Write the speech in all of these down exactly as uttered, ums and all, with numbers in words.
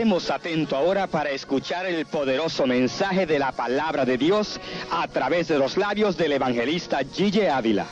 Estemos atentos ahora para escuchar el poderoso mensaje de la palabra de Dios a través de los labios del evangelista Gille Ávila.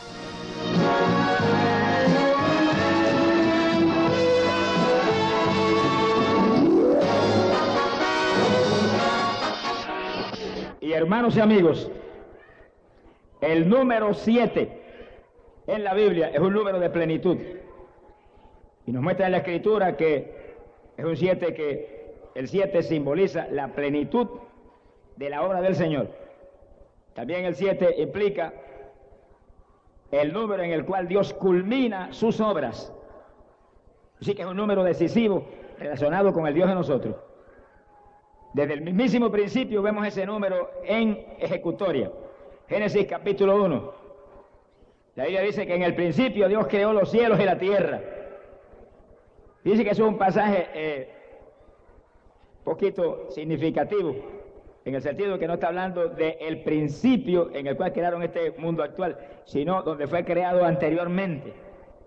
Y hermanos y amigos, el número siete en la Biblia es un número de plenitud. Y nos muestra en la Escritura que es un siete que el siete simboliza la plenitud de la obra del Señor. También el siete implica el número en el cual Dios culmina sus obras. Así que es un número decisivo relacionado con el Dios de nosotros. Desde el mismísimo principio vemos ese número en ejecutoria. Génesis capítulo uno. La Biblia dice que en el principio Dios creó los cielos y la tierra. Dice que eso es un pasaje eh, poquito significativo, en el sentido de que no está hablando del principio en el cual crearon este mundo actual, sino donde fue creado anteriormente.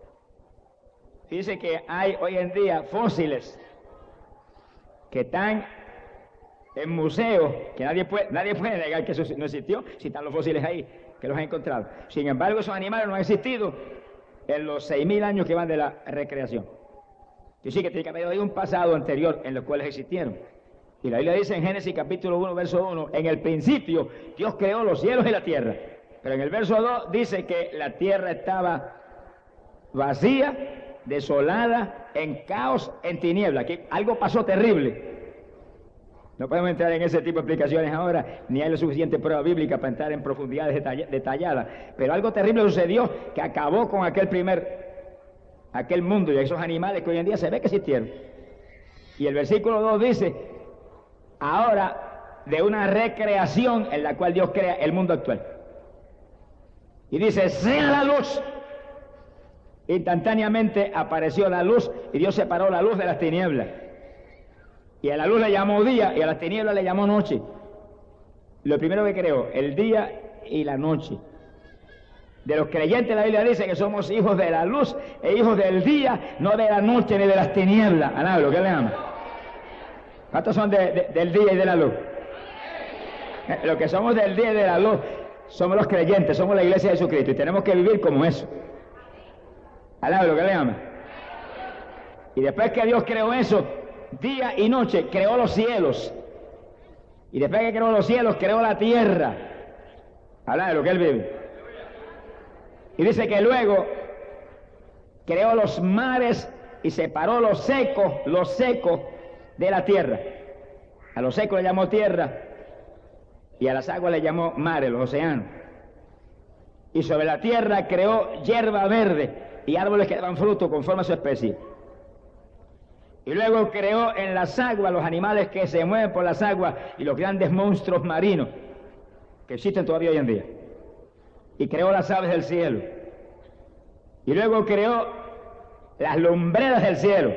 Dice que hay hoy en día fósiles que están en museos, que nadie puede, nadie puede negar que eso no existió, si están los fósiles ahí, que los han encontrado. Sin embargo, esos animales no han existido en los seis mil años que van de la recreación. Y sí que tiene que haber un pasado anterior en los cuales existieron. Y la Biblia dice en Génesis capítulo uno, verso uno, en el principio Dios creó los cielos y la tierra. Pero en el verso dos dice que la tierra estaba vacía, desolada, en caos, en tiniebla, que algo pasó terrible. No podemos entrar en ese tipo de explicaciones ahora, ni hay la suficiente prueba bíblica para entrar en profundidades detall detalladas. Pero algo terrible sucedió que acabó con aquel primer aquel mundo y esos animales que hoy en día se ve que existieron. Y el versículo dos dice, ahora de una recreación en la cual Dios crea el mundo actual. Y dice, sea la luz. Instantáneamente apareció la luz y Dios separó la luz de las tinieblas. Y a la luz le llamó día y a las tinieblas le llamó noche. Lo primero que creó, el día y la noche. De los creyentes la Biblia dice que somos hijos de la luz e hijos del día, no de la noche ni de las tinieblas. Alábalo, ¿qué le llaman? ¿Cuántos son de, de, del día y de la luz? Los que somos del día y de la luz somos los creyentes, somos la iglesia de Jesucristo y tenemos que vivir como eso. Alábalo, ¿qué le llaman? Y después que Dios creó eso, día y noche, creó los cielos. Y después que creó los cielos, creó la tierra. Alábalo, que Él vive. Y dice que luego creó los mares y separó los secos, los secos de la tierra. A los secos le llamó tierra y a las aguas le llamó mares, los océanos. Y sobre la tierra creó hierba verde y árboles que daban fruto conforme a su especie. Y luego creó en las aguas los animales que se mueven por las aguas y los grandes monstruos marinos que existen todavía hoy en día. Y creó las aves del cielo. Y luego creó las lumbreras del cielo.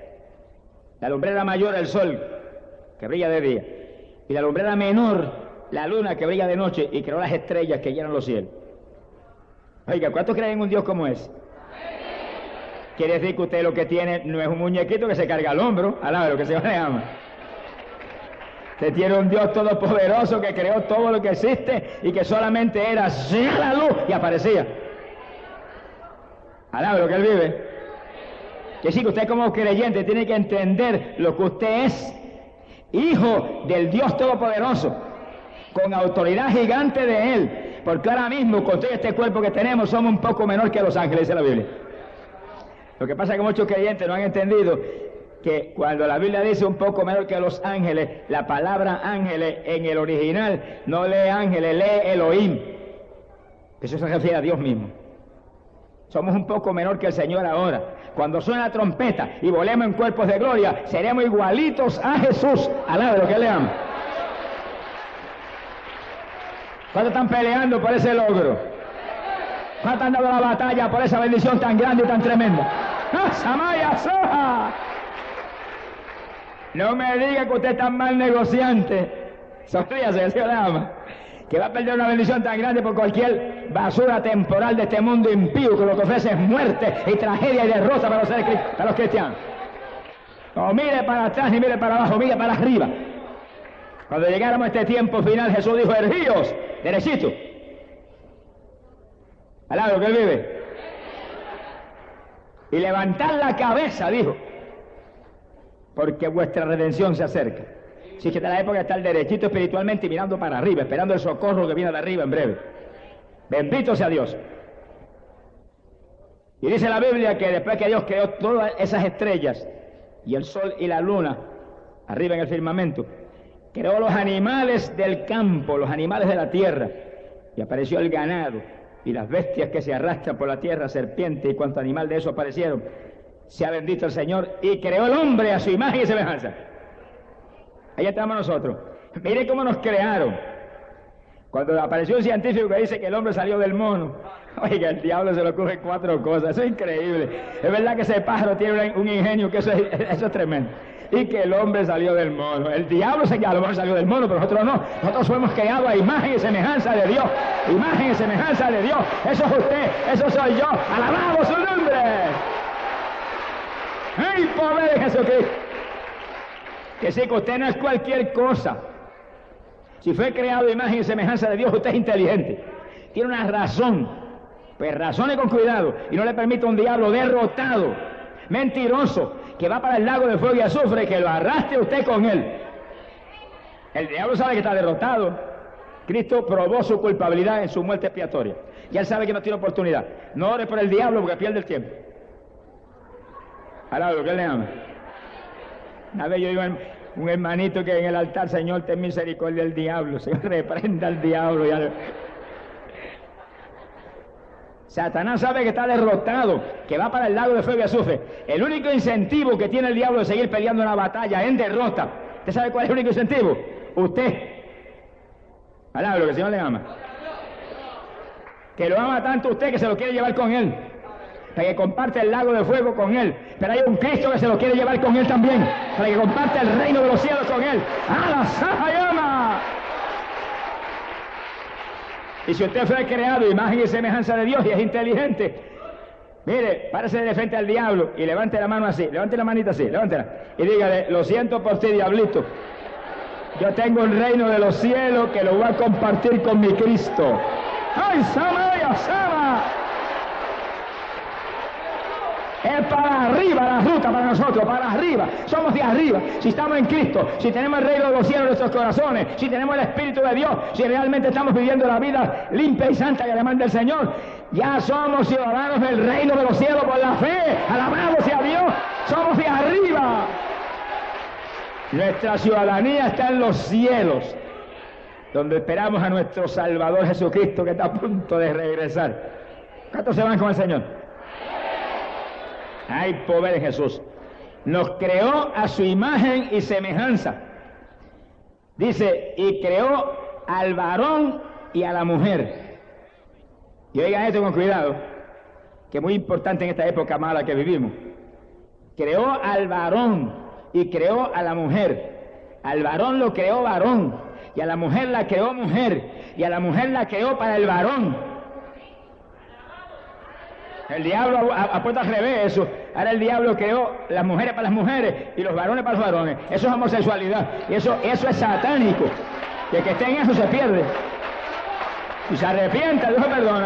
La lumbrera mayor, el sol, que brilla de día. Y la lumbrera menor, la luna, que brilla de noche. Y creó las estrellas que llenan los cielos. Oiga, ¿cuántos creen en un Dios como ese? Quiere decir que usted lo que tiene no es un muñequito que se carga al hombro, alaba lo que se llama. Usted tiene un Dios todopoderoso que creó todo lo que existe y que solamente era sea la luz y aparecía. Alaba lo que Él vive. Que sí, que usted como creyente tiene que entender lo que usted es, hijo del Dios todopoderoso, con autoridad gigante de Él, porque ahora mismo con todo este cuerpo que tenemos somos un poco menor que los ángeles, dice la Biblia. Lo que pasa es que muchos creyentes no han entendido que cuando la Biblia dice un poco menor que los ángeles, la palabra ángeles en el original no lee ángeles, lee Elohim. Eso se refiere a Dios mismo. Somos un poco menor que el Señor ahora. Cuando suena la trompeta y volemos en cuerpos de gloria, seremos igualitos a Jesús. Alaba lo que le ama. ¿Cuántos están peleando por ese logro? ¿Cuántos han dado la batalla por esa bendición tan grande y tan tremenda? ¡Ah, Samaya, Soja! No me diga que usted es tan mal negociante. Sonríase, el Señor le ama. Que va a perder una bendición tan grande por cualquier basura temporal de este mundo impío que lo que ofrece es muerte y tragedia y derrota para los, seres, para los cristianos. No mire para atrás ni mire para abajo, mire para arriba. Cuando llegáramos a este tiempo final, Jesús dijo, erguíos, derechito. Al lado que él vive. Y levantad la cabeza, dijo, porque vuestra redención se acerca. Si es que está la época de estar derechito espiritualmente y mirando para arriba, esperando el socorro que viene de arriba en breve. Bendito sea Dios. Y dice la Biblia que después que Dios creó todas esas estrellas, y el sol y la luna, arriba en el firmamento, creó los animales del campo, los animales de la tierra, y apareció el ganado, y las bestias que se arrastran por la tierra, serpientes y cuanto animal de eso aparecieron. Sea bendito el Señor, y creó el hombre a su imagen y semejanza. Ahí estamos nosotros. Mire cómo nos crearon. Cuando apareció un científico que dice que el hombre salió del mono, oiga, el diablo se le ocurre cuatro cosas, eso es increíble. Es verdad que ese pájaro tiene un ingenio que eso es, eso es tremendo. Y que el hombre salió del mono. El diablo se que a lo mejor salió del mono, pero nosotros no. Nosotros fuimos creados a imagen y semejanza de Dios. Imagen y semejanza de Dios. Eso es usted, eso soy yo. ¡Alabamos su nombre! ¡Ay, poder de Jesucristo! Que sí, que usted no es cualquier cosa. Si fue creado a imagen y semejanza de Dios, usted es inteligente. Tiene una razón. Pues razone con cuidado y no le permita a un diablo derrotado, mentiroso, que va para el lago de fuego y azufre, que lo arrastre usted con él. El diablo sabe que está derrotado. Cristo probó su culpabilidad en su muerte expiatoria. Ya él sabe que no tiene oportunidad. No ore por el diablo porque pierde el tiempo. Alaba lo que él le ama. Una vez yo iba en un hermanito que en el altar, Señor, ten misericordia del diablo. Señor, reprenda al diablo. Ya... Satanás sabe que está derrotado, que va para el lago de fuego y azufre. El único incentivo que tiene el diablo de seguir peleando una batalla en derrota. ¿Usted sabe cuál es el único incentivo? Usted. Alaba lo que el Señor le ama. Que lo ama tanto usted que se lo quiere llevar con él. Para que comparte el lago de fuego con él. Pero hay un Cristo que se lo quiere llevar con él también. Para que comparte el reino de los cielos con él. ¡A la saja llama! Y si usted fue creado imagen y semejanza de Dios y es inteligente, mire, párese de frente al diablo y levante la mano así, levante la manita así, levántela, y dígale, lo siento por ti, diablito, yo tengo el reino de los cielos que lo voy a compartir con mi Cristo. ¡Ay, Sama, ya, Sama! Es para arriba la ruta para nosotros, para arriba. Somos de arriba. Si estamos en Cristo, si tenemos el reino de los cielos en nuestros corazones, si tenemos el Espíritu de Dios, si realmente estamos viviendo la vida limpia y santa que demanda el Señor, ya somos ciudadanos del reino de los cielos por la fe. Alabado sea Dios. Somos de arriba. Nuestra ciudadanía está en los cielos, donde esperamos a nuestro Salvador Jesucristo que está a punto de regresar. ¿Cuántos se van con el Señor? ¡Ay, pobre Jesús! Nos creó a su imagen y semejanza. Dice, y creó al varón y a la mujer. Y oigan esto con cuidado, que es muy importante en esta época mala que vivimos. Creó al varón y creó a la mujer. Al varón lo creó varón, y a la mujer la creó mujer, y a la mujer la creó para el varón. El diablo ha, ha puesto al revés eso. Ahora el diablo creó las mujeres para las mujeres y los varones para los varones. Eso es homosexualidad. Y eso, eso es satánico. Y el que esté en eso se pierde. Y se arrepienta, Dios lo perdona.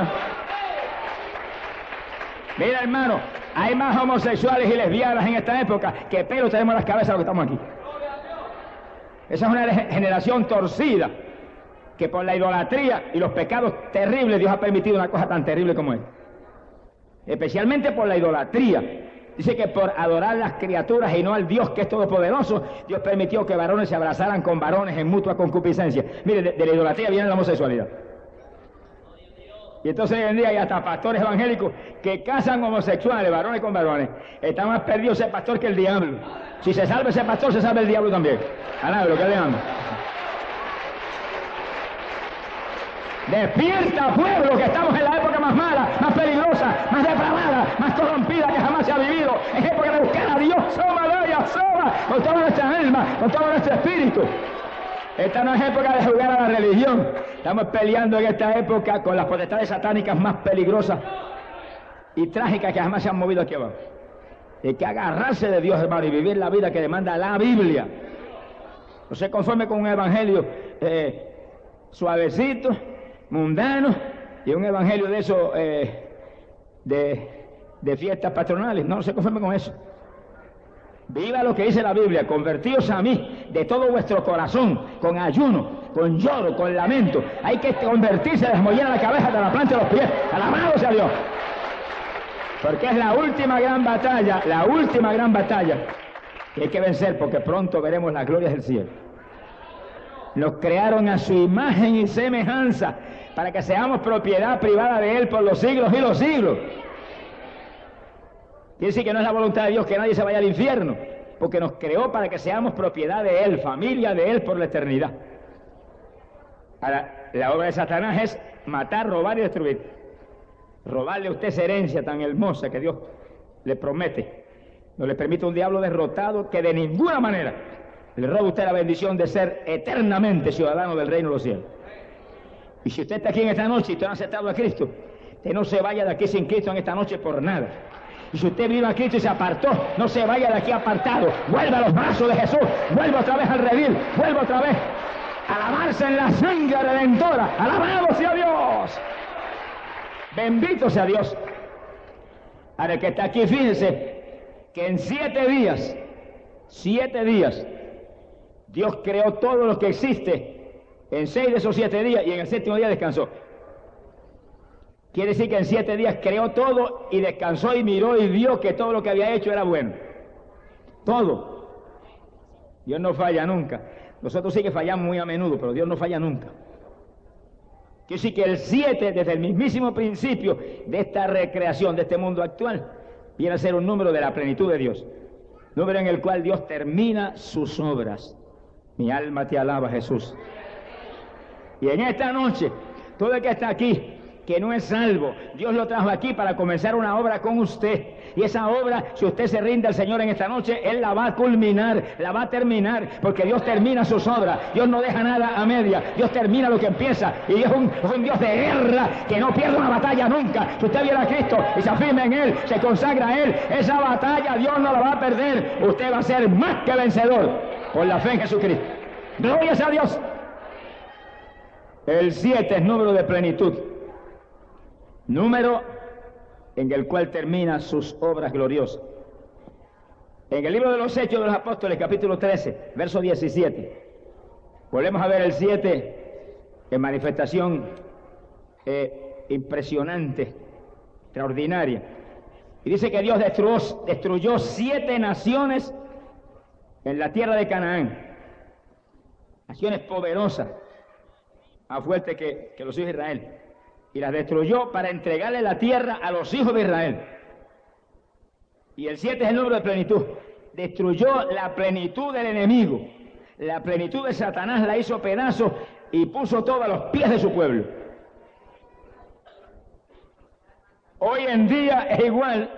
Mira, hermano, hay más homosexuales y lesbianas en esta época que pelos tenemos en las cabezas los que estamos aquí. Esa es una generación torcida que por la idolatría y los pecados terribles Dios ha permitido una cosa tan terrible como esta. Especialmente por la idolatría. Dice que por adorar las criaturas y no al Dios que es todopoderoso, Dios permitió que varones se abrazaran con varones en mutua concupiscencia. Mire, de, de la idolatría viene la homosexualidad. Y entonces hoy en día hay hasta pastores evangélicos que casan homosexuales, varones con varones. Está más perdido ese pastor que el diablo. Si se salva ese pastor, se salva el diablo también. Alaba lo que le amo. Despierta, pueblo, que estamos en la época más mala, más peligrosa, más depravada, más corrompida que jamás se ha vivido. Es época de buscar a Dios, soma, vaya, soma, con toda nuestra alma, con todo nuestro espíritu. Esta no es época de jugar a la religión. Estamos peleando en esta época con las potestades satánicas más peligrosas y trágicas que jamás se han movido aquí abajo. Hay que agarrarse de Dios, hermano, y vivir la vida que demanda la Biblia. No se conforme con un evangelio eh, suavecito, mundano, y un evangelio de eso, eh, de, de fiestas patronales. No, no se conforme con eso. Viva lo que dice la Biblia: convertíos a mí de todo vuestro corazón, con ayuno, con lloro, con lamento. Hay que convertirse, desmollar la cabeza hasta la planta de los pies. Alabado sea Dios. Porque es la última gran batalla, la última gran batalla que hay que vencer, porque pronto veremos las glorias del cielo. Nos crearon a su imagen y semejanza para que seamos propiedad privada de Él por los siglos y los siglos. Quiere decir que no es la voluntad de Dios que nadie se vaya al infierno, porque nos creó para que seamos propiedad de Él, familia de Él por la eternidad. Ahora, la obra de Satanás es matar, robar y destruir. Robarle a usted esa herencia tan hermosa que Dios le promete. No le permite a un diablo derrotado que de ninguna manera le roba a usted la bendición de ser eternamente ciudadano del reino de los cielos. Y si usted está aquí en esta noche y usted no ha aceptado a Cristo, usted no se vaya de aquí sin Cristo en esta noche por nada. Y si usted vino a Cristo y se apartó, no se vaya de aquí apartado. Vuelva a los brazos de Jesús, vuelva otra vez al redil, vuelva otra vez a lavarse en la sangre redentora. ¡Alabado sea Dios! Bendito sea Dios. Ahora el que está aquí, fíjense que en siete días, siete días, Dios creó todo lo que existe en seis de esos siete días y en el séptimo día descansó. Quiere decir que en siete días creó todo y descansó y miró y vio que todo lo que había hecho era bueno. Todo. Dios no falla nunca. Nosotros sí que fallamos muy a menudo, pero Dios no falla nunca. Quiere decir que el siete, desde el mismísimo principio de esta recreación, de este mundo actual, viene a ser un número de la plenitud de Dios. Número en el cual Dios termina sus obras. Mi alma te alaba, Jesús. Y en esta noche, todo el que está aquí, que no es salvo, Dios lo trajo aquí para comenzar una obra con usted. Y esa obra, si usted se rinde al Señor en esta noche, Él la va a culminar, la va a terminar, porque Dios termina sus obras. Dios no deja nada a media, Dios termina lo que empieza. Y Dios es un, es un Dios de guerra que no pierde una batalla nunca. Si usted viene a Cristo y se afirma en Él, se consagra a Él, esa batalla Dios no la va a perder. Usted va a ser más que vencedor por la fe en Jesucristo. Gloria a Dios. El siete es número de plenitud, número en el cual termina sus obras gloriosas. En el libro de los Hechos de los Apóstoles, capítulo trece, verso diecisiete, volvemos a ver el siete en manifestación eh, impresionante, extraordinaria. Y dice que Dios destruyó, destruyó siete naciones en la tierra de Canaán, naciones poderosas, más fuertes que, que los hijos de Israel. Y las destruyó para entregarle la tierra a los hijos de Israel. Y el siete es el número de plenitud. Destruyó la plenitud del enemigo. La plenitud de Satanás la hizo pedazos y puso todo a los pies de su pueblo. Hoy en día es igual.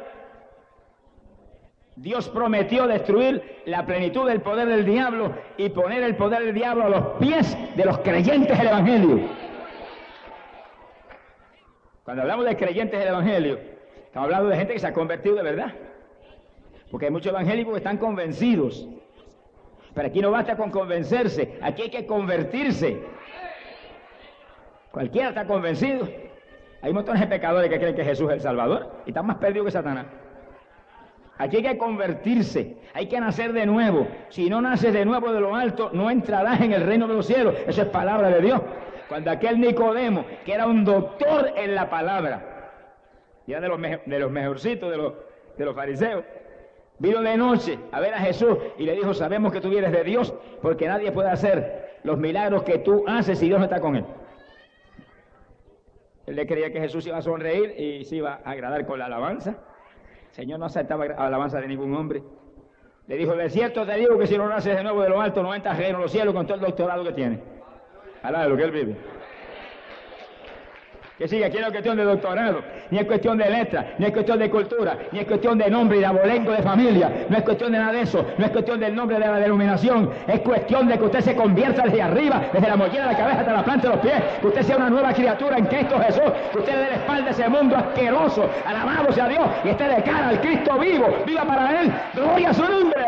Dios prometió destruir la plenitud del poder del diablo y poner el poder del diablo a los pies de los creyentes del Evangelio. Cuando hablamos de creyentes del Evangelio, estamos hablando de gente que se ha convertido de verdad. Porque hay muchos evangélicos que están convencidos. Pero aquí no basta con convencerse, aquí hay que convertirse. Cualquiera está convencido. Hay montones de pecadores que creen que Jesús es el Salvador y están más perdidos que Satanás. Aquí hay que convertirse, hay que nacer de nuevo. Si no naces de nuevo de lo alto, no entrarás en el reino de los cielos. Eso es palabra de Dios. Cuando aquel Nicodemo, que era un doctor en la palabra, y era de los, me de los mejorcitos de los, de los fariseos, vino de noche a ver a Jesús y le dijo: sabemos que tú vienes de Dios, porque nadie puede hacer los milagros que tú haces si Dios no está con él. Él le creía que Jesús iba a sonreír y se iba a agradar con la alabanza. El Señor no aceptaba alabanza de ningún hombre. Le dijo: de cierto te digo que si no naces de nuevo de lo alto, no entras en el reino de los cielos con todo el doctorado que tienes. Alá de lo que él vive. Que sigue, aquí no es cuestión de doctorado, ni es cuestión de letra, ni es cuestión de cultura, ni es cuestión de nombre y de abolengo de familia, no es cuestión de nada de eso, no es cuestión del nombre de la denominación, es cuestión de que usted se convierta desde arriba, desde la mollera de la cabeza hasta la planta de los pies, que usted sea una nueva criatura en Cristo Jesús, que usted le dé la espalda a ese mundo asqueroso, alabado sea Dios, y esté de cara al Cristo vivo, viva para Él, gloria a su nombre.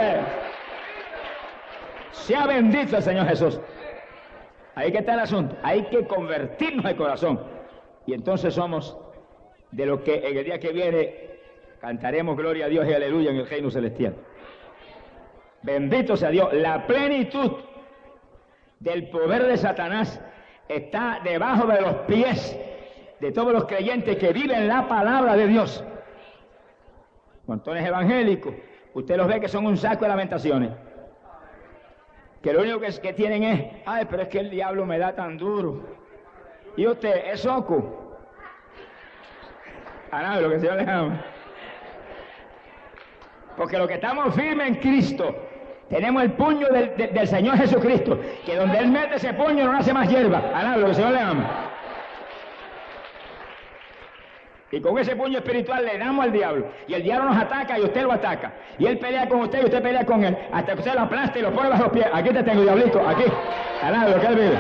Sea bendito el Señor Jesús. Ahí que está el asunto, hay que convertirnos de corazón. Y entonces somos de los que en el día que viene cantaremos gloria a Dios y aleluya en el reino celestial. Bendito sea Dios. La plenitud del poder de Satanás está debajo de los pies de todos los creyentes que viven la palabra de Dios. Montones evangélicos, usted los ve que son un saco de lamentaciones. Que lo único que, que tienen es, ay, pero es que el diablo me da tan duro. Y usted es soco. A nada, lo que el Señor le ama. Porque los que estamos firmes en Cristo, tenemos el puño del, del, del Señor Jesucristo, que donde Él mete ese puño no nace más hierba. A nada, lo que el Señor le ama. Y con ese puño espiritual le damos al diablo. Y el diablo nos ataca y usted lo ataca. Y él pelea con usted y usted pelea con él. Hasta que usted lo aplasta y lo pone bajo los pies. Aquí te tengo, diablito, aquí. A nada, lo que él vive.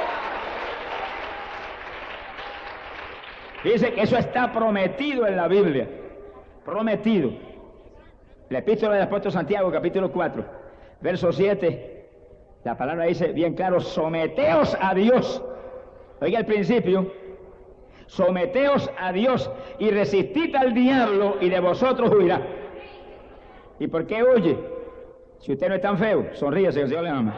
Dice que eso está prometido en la Biblia. Prometido. La epístola del apóstol Santiago, capítulo cuatro, verso siete. La palabra dice bien claro, someteos a Dios. Oiga el principio. Someteos a Dios y resistid al diablo y de vosotros huirá. ¿Y por qué huye? Si usted no es tan feo, sonríese, que el Señor le ama.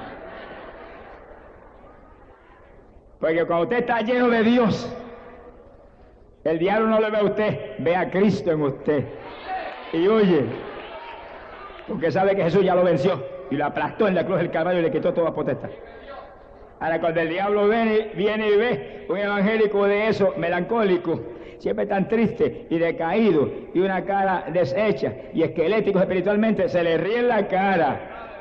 Porque cuando usted está lleno de Dios, el diablo no le ve a usted, ve a Cristo en usted. Y huye. Porque sabe que Jesús ya lo venció y lo aplastó en la cruz del Calvario y le quitó toda potestad. Ahora, cuando el diablo viene, viene y ve un evangélico de eso, melancólico, siempre tan triste y decaído, y una cara deshecha y esquelético espiritualmente, se le ríe en la cara.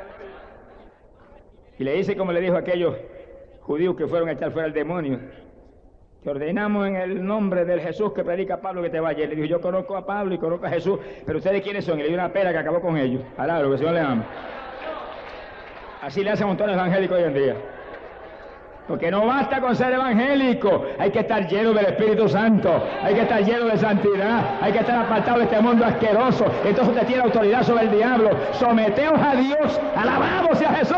Y le dice como le dijo a aquellos judíos que fueron a echar fuera al demonio: te ordenamos en el nombre del Jesús que predica Pablo que te vaya. Y le dijo: yo conozco a Pablo y conozco a Jesús, pero ¿ustedes quiénes son? Y le dio una pera que acabó con ellos. Alá, lo que el Señor le ama. Así le hacen montones evangélicos hoy en día. Porque no basta con ser evangélico, hay que estar lleno del Espíritu Santo, hay que estar lleno de santidad, hay que estar apartado de este mundo asqueroso. Entonces usted tiene autoridad sobre el diablo. Someteos a Dios, alabado sea Jesús.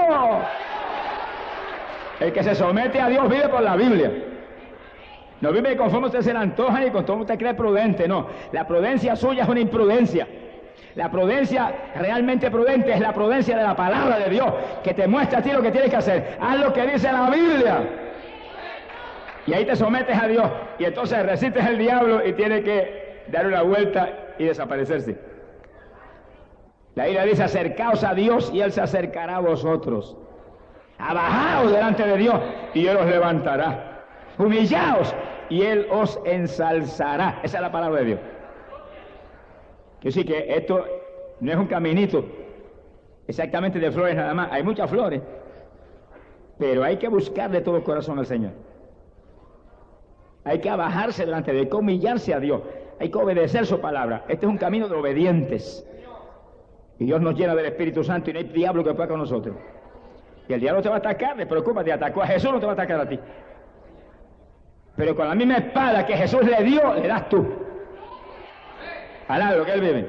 El que se somete a Dios vive por la Biblia. No vive conforme usted se le antoja ni conforme usted cree prudente, no. La prudencia suya es una imprudencia. La prudencia realmente prudente es la prudencia de la palabra de Dios, que te muestra a ti lo que tienes que hacer. Haz lo que dice la Biblia. Y ahí te sometes a Dios. Y entonces resistes al diablo y tienes que dar una vuelta y desaparecerse. La Biblia dice: acercaos a Dios y Él se acercará a vosotros. Abajaos delante de Dios y Él os levantará. Humillaos y Él os ensalzará. Esa es la palabra de Dios. Yo sí que esto no es un caminito exactamente de flores nada más. Hay muchas flores, pero hay que buscar de todo corazón al Señor. Hay que abajarse delante de Él, hay que humillarse a Dios, hay que obedecer su palabra. Este es un camino de obedientes. Y Dios nos llena del Espíritu Santo y no hay diablo que pueda con nosotros. Y el diablo te va a atacar, despreocúpate, atacó a Jesús, no te va a atacar a ti. Pero con la misma espada que Jesús le dio, le das tú. Alá lo que Él vive.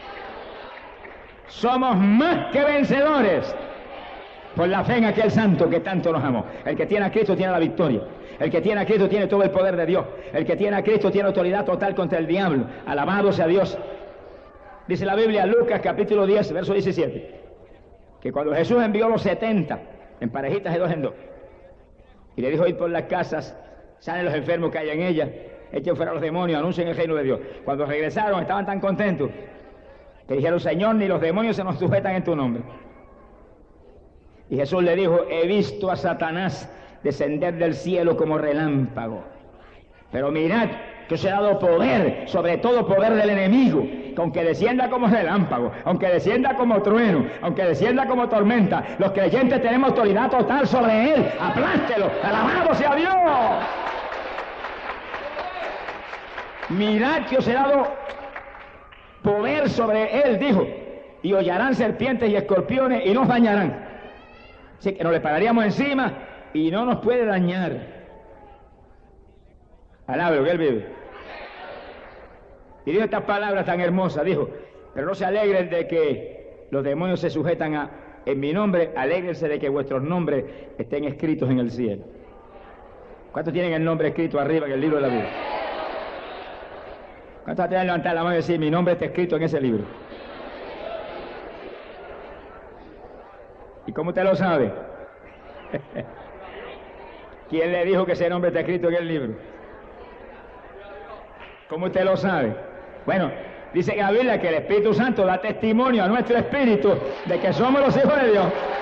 Somos más que vencedores por la fe en aquel santo que tanto nos amó. El que tiene a Cristo tiene la victoria. El que tiene a Cristo tiene todo el poder de Dios. El que tiene a Cristo tiene autoridad total contra el diablo. Alabado sea Dios. Dice la Biblia, Lucas capítulo diez, verso diecisiete, que cuando Jesús envió a los setenta en parejitas de dos en dos y le dijo: ir por las casas, sanen los enfermos que hay en ellas, echen fuera a los demonios, anuncien el reino de Dios. Cuando regresaron estaban tan contentos que dijeron: Señor, ni los demonios se nos sujetan en tu nombre. Y Jesús le dijo: he visto a Satanás descender del cielo como relámpago, pero mirad que os he dado poder sobre todo poder del enemigo, que aunque descienda como relámpago, aunque descienda como trueno, aunque descienda como tormenta, los creyentes tenemos autoridad total sobre él. Aplástelo, alabado sea Dios. Mirad que os he dado poder sobre él, dijo, y hollarán serpientes y escorpiones y no os dañarán. Así que nos le pararíamos encima y no nos puede dañar. Alabe lo que él vive. Y dijo estas palabras tan hermosas, dijo, pero no se alegren de que los demonios se sujetan a, en mi nombre, alégrense de que vuestros nombres estén escritos en el cielo. ¿Cuántos tienen el nombre escrito arriba en el libro de la vida? ¿Cuántos tienen que levantar la mano y decir, mi nombre está escrito en ese libro? ¿Y cómo usted lo sabe? ¿Quién le dijo que ese nombre está escrito en el libro? ¿Cómo usted lo sabe? Bueno, dice que la Biblia que el Espíritu Santo da testimonio a nuestro espíritu de que somos los hijos de Dios.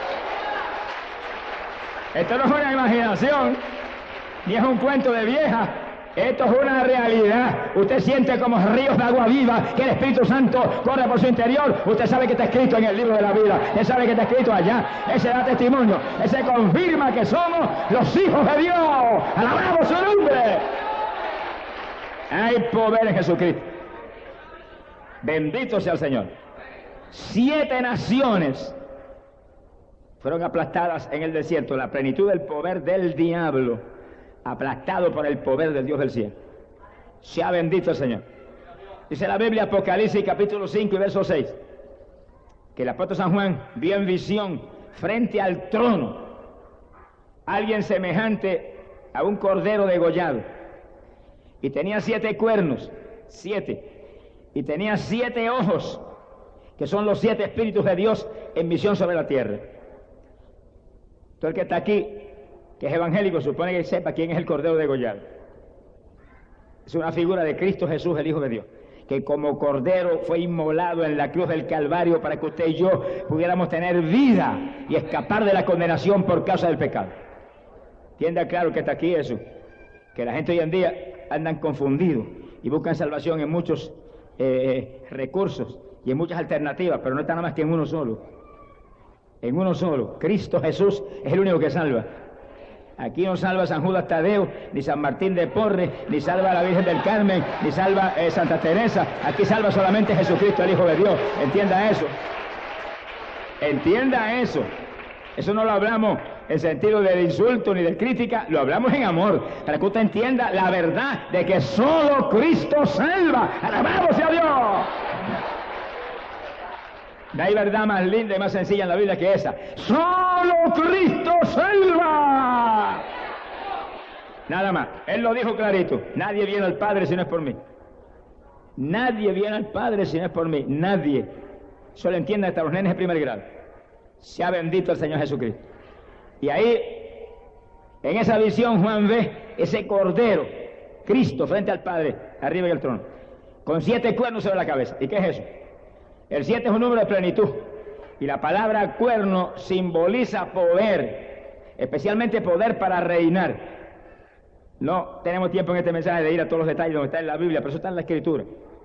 Esto no es una imaginación, ni es un cuento de vieja. Esto es una realidad. Usted siente como ríos de agua viva que el Espíritu Santo corre por su interior. Usted sabe que está escrito en el libro de la vida. Usted sabe que está escrito allá. Ese da testimonio. Ese confirma que somos los hijos de Dios. ¡Alabamos su nombre! Hay poder en Jesucristo. Bendito sea el Señor. Siete naciones fueron aplastadas en el desierto. La plenitud del poder del diablo, aplastado por el poder del Dios del cielo. Sea bendito el Señor. Dice la Biblia, Apocalipsis capítulo cinco y verso seis, que el apóstol San Juan vio en visión frente al trono alguien semejante a un cordero degollado, y tenía siete cuernos, siete, y tenía siete ojos, que son los siete espíritus de Dios en misión sobre la tierra. Todo el que está aquí, que es evangélico, supone que sepa quién es el cordero degollado. Es una figura de Cristo Jesús, el Hijo de Dios, que como cordero fue inmolado en la cruz del Calvario para que usted y yo pudiéramos tener vida y escapar de la condenación por causa del pecado. Entienda claro que está aquí eso, que la gente hoy en día andan confundidos y buscan salvación en muchos eh, recursos y en muchas alternativas, pero no está nada más que en uno solo. En uno solo. Cristo Jesús es el único que salva. Aquí no salva San Judas Tadeo, ni San Martín de Porres, ni salva la Virgen del Carmen, ni salva eh, Santa Teresa. Aquí salva solamente Jesucristo, el Hijo de Dios. Entienda eso. Entienda eso. Eso no lo hablamos en sentido de insulto ni de crítica, lo hablamos en amor, para que usted entienda la verdad de que solo Cristo salva. ¡Alabado sea Dios! No hay verdad más linda y más sencilla en la Biblia que esa. ¡Solo Cristo salva! Nada más. Él lo dijo clarito. Nadie viene al Padre si no es por mí. Nadie viene al Padre si no es por mí. Nadie. Eso lo entienden hasta los nenes de primer grado. Sea bendito el Señor Jesucristo. Y ahí, en esa visión, Juan ve ese cordero, Cristo frente al Padre, arriba del trono, con siete cuernos sobre la cabeza. ¿Y qué es eso? El siete es un número de plenitud, y la palabra cuerno simboliza poder, especialmente poder para reinar. No tenemos tiempo en este mensaje de ir a todos los detalles donde está en la Biblia, pero eso está en la Escritura.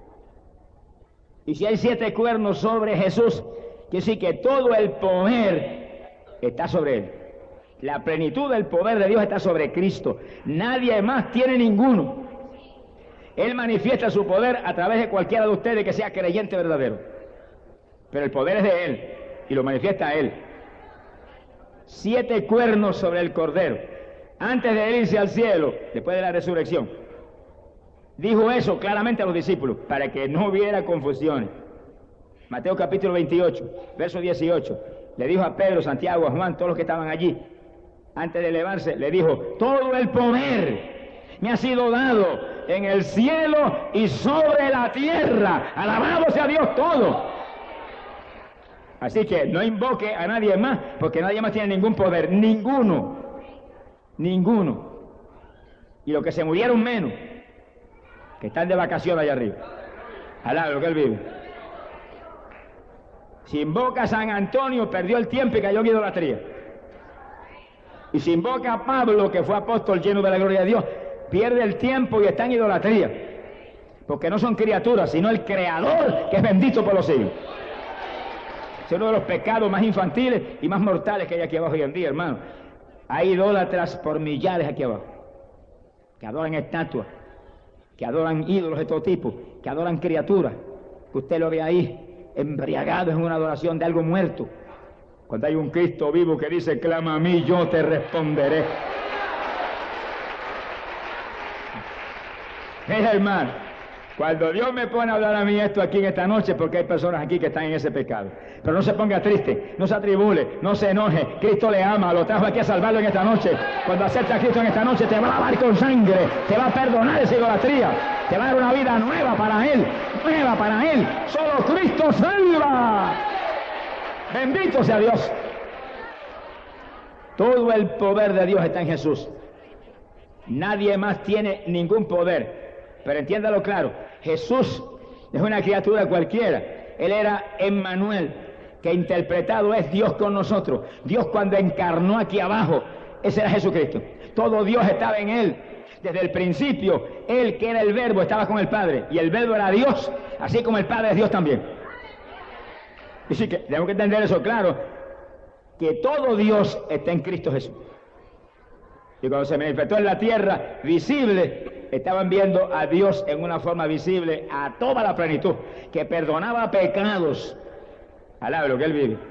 Y si hay siete cuernos sobre Jesús, quiere decir que todo el poder está sobre Él. La plenitud del poder de Dios está sobre Cristo. Nadie más tiene ninguno. Él manifiesta su poder a través de cualquiera de ustedes que sea creyente verdadero. Pero el poder es de Él, y lo manifiesta a Él. Siete cuernos sobre el Cordero. Antes de irse al cielo, después de la resurrección, dijo eso claramente a los discípulos, para que no hubiera confusiones. Mateo capítulo veintiocho, verso dieciocho, le dijo a Pedro, Santiago, a Juan, todos los que estaban allí, antes de elevarse, le dijo, todo el poder me ha sido dado en el cielo y sobre la tierra. Alabado sea Dios todo. Así que no invoque a nadie más, porque nadie más tiene ningún poder, ninguno, ninguno. Y los que se murieron menos, que están de vacaciones allá arriba. Alá, lo que él vive. Si invoca a San Antonio, perdió el tiempo y cayó en idolatría. Y si invoca a Pablo, que fue apóstol lleno de la gloria de Dios, pierde el tiempo y está en idolatría. Porque no son criaturas, sino el Creador, que es bendito por los siglos. Es uno de los pecados más infantiles y más mortales que hay aquí abajo hoy en día, hermano. Hay idólatras por millares aquí abajo, que adoran estatuas, que adoran ídolos de todo tipo, que adoran criaturas, que usted lo ve ahí embriagado en una adoración de algo muerto, cuando hay un Cristo vivo que dice, clama a mí, yo te responderé. Mira, hermano, cuando Dios me pone a hablar a mí esto aquí en esta noche, porque hay personas aquí que están en ese pecado. Pero no se ponga triste, no se atribule, no se enoje. Cristo le ama, lo trajo aquí a salvarlo en esta noche. Cuando acepta a Cristo en esta noche, te va a lavar con sangre, te va a perdonar esa idolatría, te va a dar una vida nueva para Él, nueva para Él. Solo Cristo salva. Bendito sea Dios. Todo el poder de Dios está en Jesús. Nadie más tiene ningún poder. Pero entiéndalo claro, Jesús es una criatura cualquiera. Él era Emmanuel, que interpretado es Dios con nosotros. Dios cuando encarnó aquí abajo, ese era Jesucristo. Todo Dios estaba en Él. Desde el principio, Él que era el Verbo estaba con el Padre. Y el Verbo era Dios, así como el Padre es Dios también. Y sí que tenemos que entender eso claro, que todo Dios está en Cristo Jesús. Y cuando se manifestó en la tierra visible, estaban viendo a Dios en una forma visible a toda la plenitud, que perdonaba pecados, alaba lo que Él vive,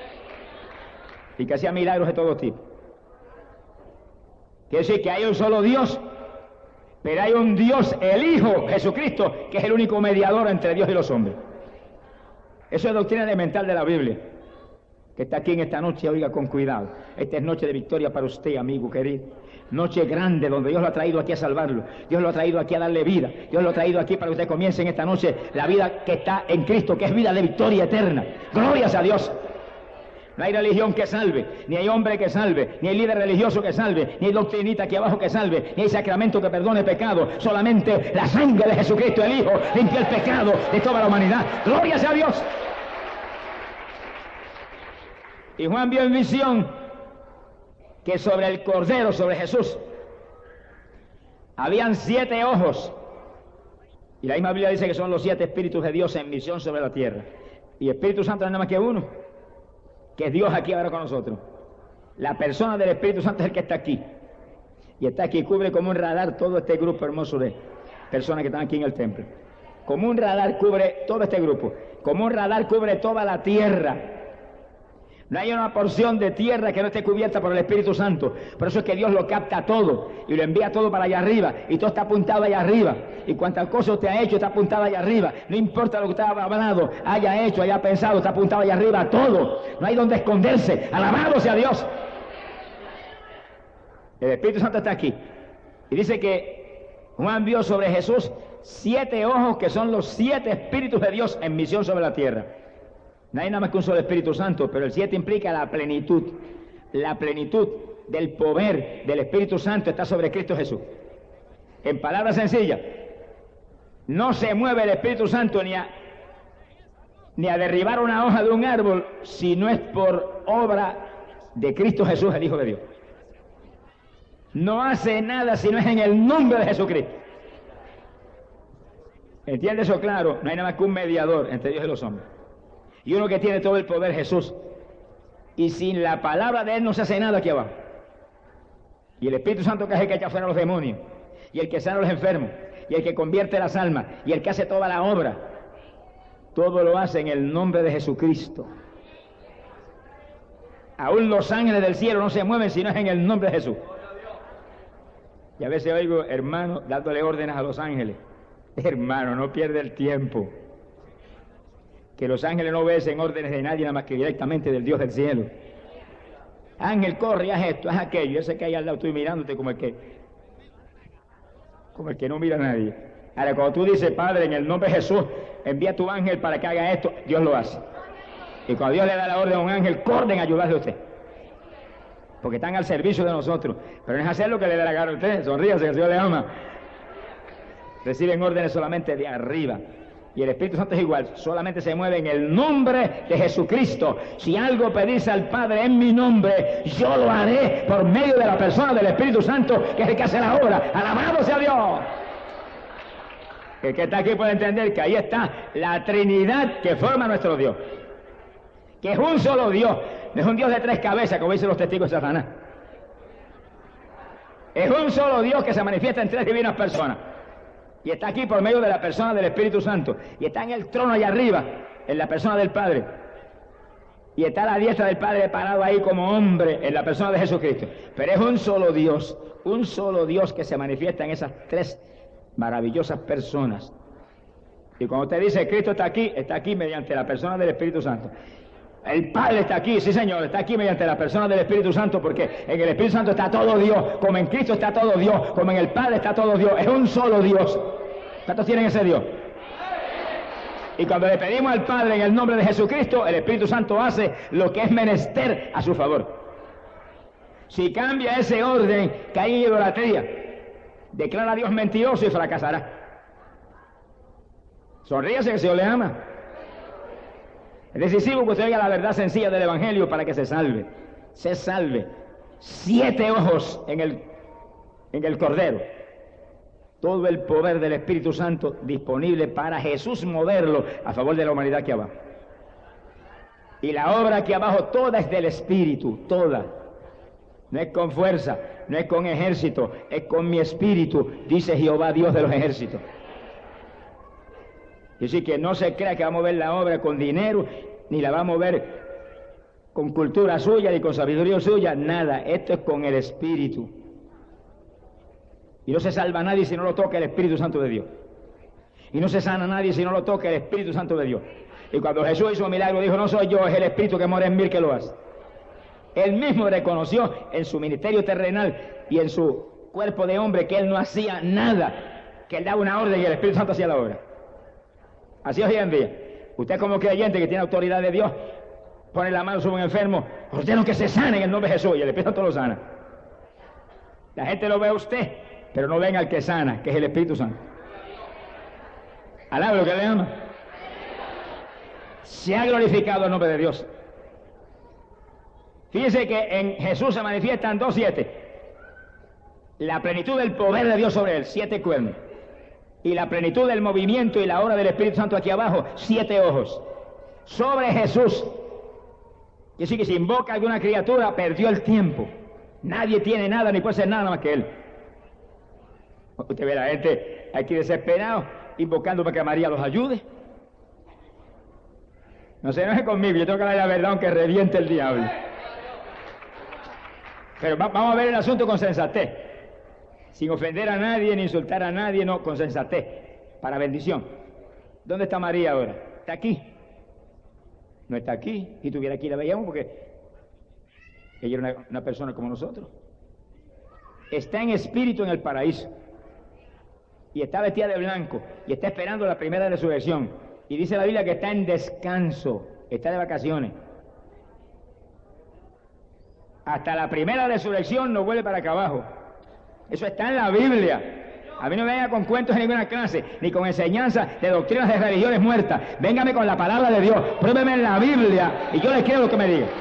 y que hacía milagros de todo tipo. Quiere decir que hay un solo Dios, pero hay un Dios, el Hijo, Jesucristo, que es el único mediador entre Dios y los hombres. Eso es doctrina elemental de la Biblia, que está aquí en esta noche. Oiga con cuidado, esta es noche de victoria para usted, amigo querido, noche grande donde Dios lo ha traído aquí a salvarlo, Dios lo ha traído aquí a darle vida, Dios lo ha traído aquí para que usted comience en esta noche la vida que está en Cristo, que es vida de victoria eterna. Glorias a Dios. No hay religión que salve, ni hay hombre que salve, ni hay líder religioso que salve, ni hay doctrinita aquí abajo que salve, ni hay sacramento que perdone pecado. Solamente la sangre de Jesucristo el Hijo limpia el pecado de toda la humanidad. Glorias a Dios. Y Juan vio en visión que sobre el Cordero, sobre Jesús, habían siete ojos. Y la misma Biblia dice que son los siete espíritus de Dios en misión sobre la tierra. Y Espíritu Santo no es nada más que uno, que es Dios aquí ahora con nosotros. La persona del Espíritu Santo es el que está aquí. Y está aquí, cubre como un radar todo este grupo hermoso de personas que están aquí en el templo. Como un radar cubre todo este grupo. Como un radar cubre toda la tierra. No hay una porción de tierra que no esté cubierta por el Espíritu Santo. Por eso es que Dios lo capta todo y lo envía todo para allá arriba. Y todo está apuntado allá arriba. Y cuantas cosas usted ha hecho está apuntado allá arriba. No importa lo que usted haya hablado, haya hecho, haya pensado, está apuntado allá arriba todo. No hay donde esconderse. Alabado sea Dios. El Espíritu Santo está aquí. Y dice que Juan vio sobre Jesús siete ojos que son los siete espíritus de Dios en misión sobre la tierra. No hay nada más que un solo Espíritu Santo, pero el siete implica la plenitud. La plenitud del poder del Espíritu Santo está sobre Cristo Jesús. En palabras sencillas, no se mueve el Espíritu Santo ni a, ni a derribar una hoja de un árbol si no es por obra de Cristo Jesús, el Hijo de Dios. No hace nada si no es en el nombre de Jesucristo. ¿Entiende eso claro? No hay nada más que un mediador entre Dios y los hombres. Y uno que tiene todo el poder, Jesús. Y sin la palabra de Él no se hace nada aquí abajo. Y el Espíritu Santo que es el que echa fuera a los demonios, y el que sana a los enfermos, y el que convierte las almas, y el que hace toda la obra, todo lo hace en el nombre de Jesucristo. Aún los ángeles del cielo no se mueven si no es en el nombre de Jesús. Y a veces oigo, hermano, dándole órdenes a los ángeles. Hermano, no pierde el tiempo. Que los ángeles no obedecen órdenes de nadie, nada más que directamente del Dios del cielo. Ángel, corre, haz esto, haz aquello. Yo sé que ahí al lado estoy mirándote como el que como el que no mira a nadie. Ahora, cuando tú dices, Padre, en el nombre de Jesús, envía a tu ángel para que haga esto, Dios lo hace. Y cuando Dios le da la orden a un ángel, corren a ayudarle a usted. Porque están al servicio de nosotros. Pero no es hacer lo que le dé la gana a usted. Sonríase, que el Señor le ama. Reciben órdenes solamente de arriba. Y el Espíritu Santo es igual, solamente se mueve en el nombre de Jesucristo. Si algo pedís al Padre en mi nombre, yo lo haré por medio de la persona del Espíritu Santo, que es el que hace la obra. ¡Alabado sea Dios! El que está aquí puede entender que ahí está la Trinidad que forma nuestro Dios. Que es un solo Dios, no es un Dios de tres cabezas, como dicen los testigos de Satanás. Es un solo Dios que se manifiesta en tres divinas personas. Y está aquí por medio de la persona del Espíritu Santo. Y está en el trono allá arriba, en la persona del Padre. Y está a la diestra del Padre parado ahí como hombre en la persona de Jesucristo. Pero es un solo Dios, un solo Dios que se manifiesta en esas tres maravillosas personas. Y cuando usted dice Cristo está aquí, está aquí mediante la persona del Espíritu Santo. El Padre está aquí, sí señor, está aquí mediante la persona del Espíritu Santo, porque en el Espíritu Santo está todo Dios, como en Cristo está todo Dios, como en el Padre está todo Dios, es un solo Dios. ¿Cuántos tienen ese Dios? Y cuando le pedimos al Padre en el nombre de Jesucristo, el Espíritu Santo hace lo que es menester a su favor. Si cambia ese orden, cae en idolatría, declara a Dios mentiroso y fracasará. Sonríase que el Señor le ama. Es decisivo que usted oiga la verdad sencilla del Evangelio para que se salve. Se salve. Siete ojos en el, en el Cordero. Todo el poder del Espíritu Santo disponible para Jesús moverlo a favor de la humanidad aquí abajo. Y la obra aquí abajo toda es del Espíritu, toda. No es con fuerza, no es con ejército, es con mi Espíritu, dice Jehová, Dios de los ejércitos. Y así que no se crea que va a mover la obra con dinero, ni la va a mover con cultura suya, ni con sabiduría suya, nada. Esto es con el Espíritu. Y no se salva a nadie si no lo toca el Espíritu Santo de Dios. Y no se sana a nadie si no lo toca el Espíritu Santo de Dios. Y cuando Jesús hizo un milagro, dijo, no soy yo, es el Espíritu que mora en mí que lo hace. Él mismo reconoció en su ministerio terrenal y en su cuerpo de hombre que él no hacía nada, que él daba una orden y el Espíritu Santo hacía la obra. Así hoy en día. Usted como creyente que tiene autoridad de Dios, pone la mano sobre un enfermo, ordeno que se sane en el nombre de Jesús y el Espíritu Santo lo sana. La gente lo ve a usted, pero no ven al que sana, que es el Espíritu Santo. Alaba lo que le ama. Se ha glorificado el nombre de Dios. Fíjese que en Jesús se manifiestan dos siete. La plenitud del poder de Dios sobre él, siete cuernos. Y la plenitud del movimiento y la obra del Espíritu Santo aquí abajo, siete ojos. Sobre Jesús. Y así que si invoca a alguna criatura, perdió el tiempo. Nadie tiene nada ni puede ser nada más que él. Usted ve a la gente aquí desesperado, invocando para que María los ayude. No se enoje conmigo, yo tengo que hablar la verdad aunque reviente el diablo. Pero va, vamos a ver el asunto con sensatez. Sin ofender a nadie, ni insultar a nadie, no, con sensatez, para bendición. ¿Dónde está María ahora? Está aquí. No está aquí. Si estuviera aquí la veíamos porque ella era una, una persona como nosotros. Está en espíritu en el paraíso. Y está vestida de blanco. Y está esperando la primera resurrección. Y dice la Biblia que está en descanso. Está de vacaciones. Hasta la primera resurrección no vuelve para acá abajo. Eso está en la Biblia. A mí no me venga con cuentos de ninguna clase, ni con enseñanza de doctrinas de religiones muertas. Véngame con la palabra de Dios. Pruébeme en la Biblia y yo le quiero lo que me diga.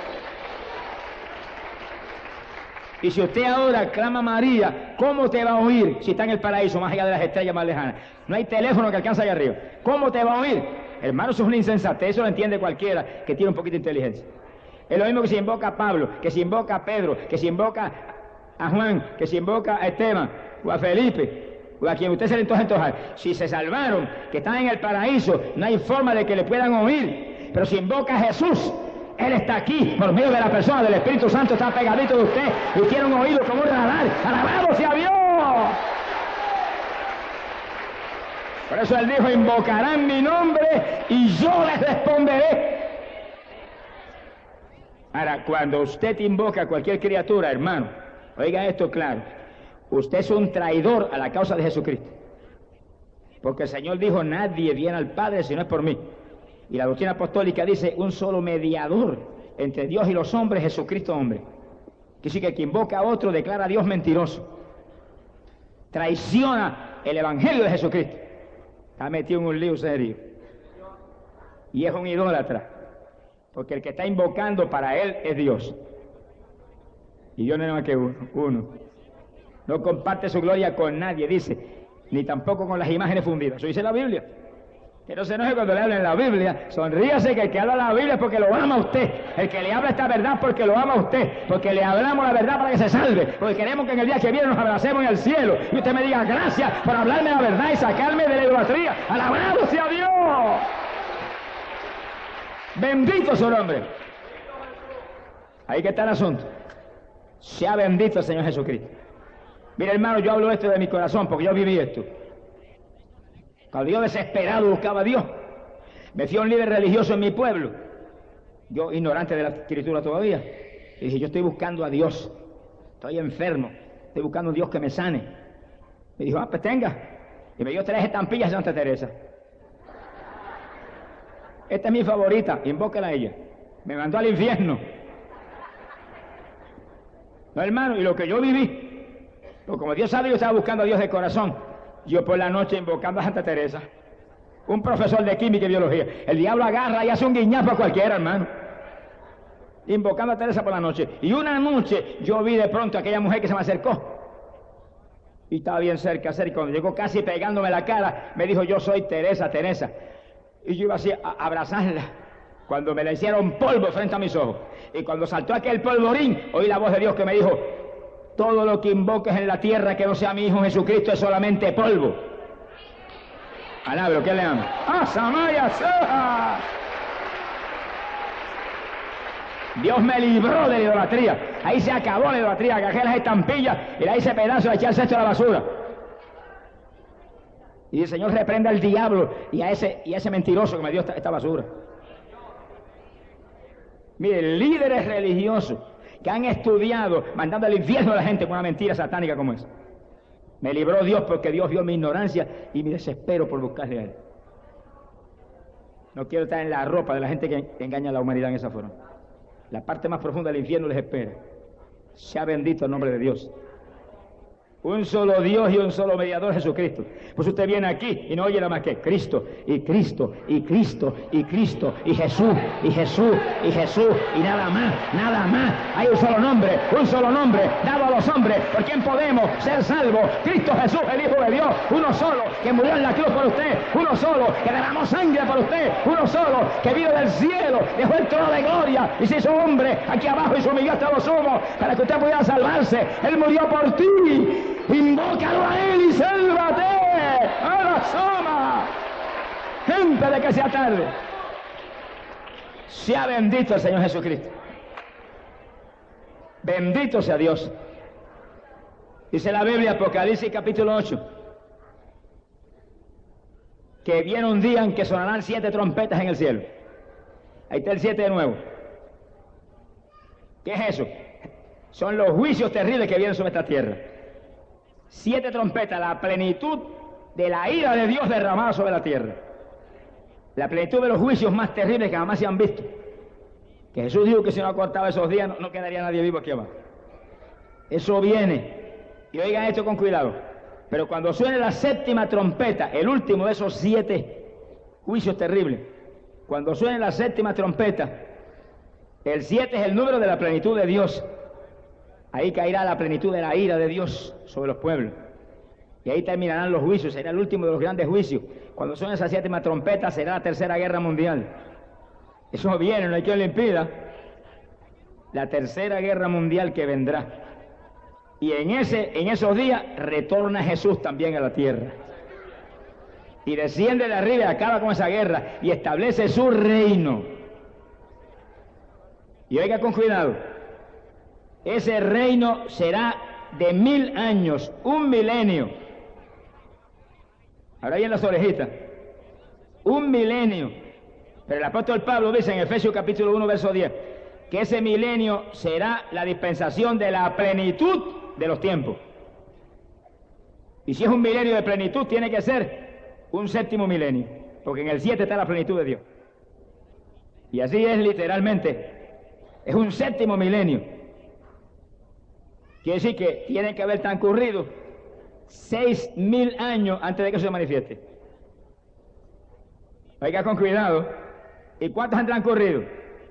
Y si usted ahora clama a María, ¿cómo te va a oír si está en el paraíso, más allá de las estrellas más lejanas? No hay teléfono que alcance allá arriba. ¿Cómo te va a oír? Hermano, eso es una insensatez, eso lo entiende cualquiera que tiene un poquito de inteligencia. Es lo mismo que si invoca a Pablo, que si invoca a Pedro, que si invoca a Juan, que si invoca a Esteban, o a Felipe, o a quien usted se le antoja antojar. Si se salvaron, que están en el paraíso, no hay forma de que le puedan oír. Pero si invoca a Jesús, Él está aquí, por medio de la persona del Espíritu Santo, está pegadito de usted, y tiene un oído como un radar. ¡Alabado sea Dios! Por eso Él dijo, invocarán mi nombre, y yo les responderé. Ahora, cuando usted te invoca a cualquier criatura, hermano, oiga esto claro, usted es un traidor a la causa de Jesucristo. Porque el Señor dijo, nadie viene al Padre si no es por mí. Y la doctrina apostólica dice, un solo mediador entre Dios y los hombres, Jesucristo hombre. Que sí que quien invoca a otro declara a Dios mentiroso. Traiciona el Evangelio de Jesucristo. Está metido en un lío serio. Y es un idólatra. Porque el que está invocando para él es Dios. Y Dios no es más que uno, uno. No comparte su gloria con nadie, dice, ni tampoco con las imágenes fundidas. Eso dice la Biblia. Que no se enoje cuando le hablen la Biblia. Sonríase, que el que habla la Biblia es porque lo ama a usted. El que le habla esta verdad porque lo ama a usted. Porque le hablamos la verdad para que se salve. Porque queremos que en el día que viene nos abracemos en el cielo. Y usted me diga gracias por hablarme la verdad y sacarme de la idolatría. ¡Alabado sea Dios! Bendito su nombre. Ahí que está el asunto. Sea bendito el Señor Jesucristo. Mira, hermano, yo hablo esto de mi corazón porque yo viví esto. Cuando yo desesperado buscaba a Dios, me fui a un líder religioso en mi pueblo, yo ignorante de la escritura todavía, y dije, yo estoy buscando a Dios, estoy enfermo, estoy buscando a un Dios que me sane. Me dijo, ah, pues tenga, y me dio tres estampillas de Santa Teresa. Esta es mi favorita, invóquela a ella. Me mandó al infierno. No, hermano, y lo que yo viví, porque como Dios sabe, yo estaba buscando a Dios de corazón. Yo por la noche invocando a Santa Teresa, un profesor de química y biología. El diablo agarra y hace un guiñazo a cualquiera, hermano. Invocando a Teresa por la noche. Y una noche yo vi de pronto a aquella mujer que se me acercó. Y estaba bien cerca, cerca. Y cuando llegó casi pegándome la cara, me dijo, yo soy Teresa, Teresa. Y yo iba así a abrazarla. Cuando me la hicieron polvo frente a mis ojos. Y cuando saltó aquel polvorín, oí la voz de Dios que me dijo, todo lo que invoques en la tierra que no sea mi Hijo Jesucristo es solamente polvo. Alabro, ¿qué le amo? ¡Ah, Samaya Seja! Dios me libró de la idolatría. Ahí se acabó la idolatría. Agarré las estampillas y la hice pedazo y eché el cesto a la basura. Y el Señor reprenda al diablo y a ese, y a ese mentiroso que me dio esta, esta basura. Mire, líderes religiosos que han estudiado mandando al infierno a la gente con una mentira satánica como esa. Me libró Dios porque Dios vio mi ignorancia y mi desespero por buscarle a Él. No quiero estar en la ropa de la gente que engaña a la humanidad en esa forma. La parte más profunda del infierno les espera. Sea bendito el nombre de Dios. Un solo Dios y un solo mediador, Jesucristo. Pues usted viene aquí y no oye nada más que Cristo, y Cristo, y Cristo, y Cristo, y Jesús, y Jesús, y Jesús, y nada más, nada más. Hay un solo nombre, un solo nombre, dado a los hombres, por quien podemos ser salvos. Cristo Jesús, el Hijo de Dios, uno solo, que murió en la cruz por usted, uno solo, que derramó sangre por usted, uno solo, que vino del cielo, dejó el trono de gloria, y se hizo hombre aquí abajo y se humilló hasta los humos, para que usted pudiera salvarse. Él murió por ti. Invócalo a Él y sálvate. ¡A la soma! Gente de que sea tarde. Sea bendito el Señor Jesucristo. Bendito sea Dios. Dice la Biblia, Apocalipsis capítulo ocho, que viene un día en que sonarán siete trompetas en el cielo. Ahí está el siete de nuevo. ¿Qué es eso? Son los juicios terribles que vienen sobre esta tierra. Siete trompetas, la plenitud de la ira de Dios derramada sobre la tierra. La plenitud de los juicios más terribles que jamás se han visto. Que Jesús dijo que si no acortaba esos días no, no quedaría nadie vivo aquí abajo. Eso viene. Y oigan esto con cuidado. Pero cuando suene la séptima trompeta, el último de esos siete juicios terribles, cuando suene la séptima trompeta, el siete es el número de la plenitud de Dios. Ahí caerá la plenitud de la ira de Dios sobre los pueblos. Y ahí terminarán los juicios, será el último de los grandes juicios. Cuando suene esa séptima trompeta será la tercera guerra mundial. Eso viene, no hay quien lo impida. La tercera guerra mundial que vendrá. Y en, ese, en esos días retorna Jesús también a la tierra. Y desciende de arriba y acaba con esa guerra y establece su reino. Y oiga con cuidado. Ese reino será de mil años, un milenio. Ahora ahí en las orejitas. Un milenio. Pero el apóstol Pablo dice en Efesios capítulo uno, verso diez, que ese milenio será la dispensación de la plenitud de los tiempos. Y si es un milenio de plenitud, tiene que ser un séptimo milenio, porque en el siete está la plenitud de Dios. Y así es literalmente. Es un séptimo milenio. Quiere decir que tienen que haber transcurrido seis mil años antes de que eso se manifieste. Oiga con cuidado. ¿Y cuántos han transcurrido?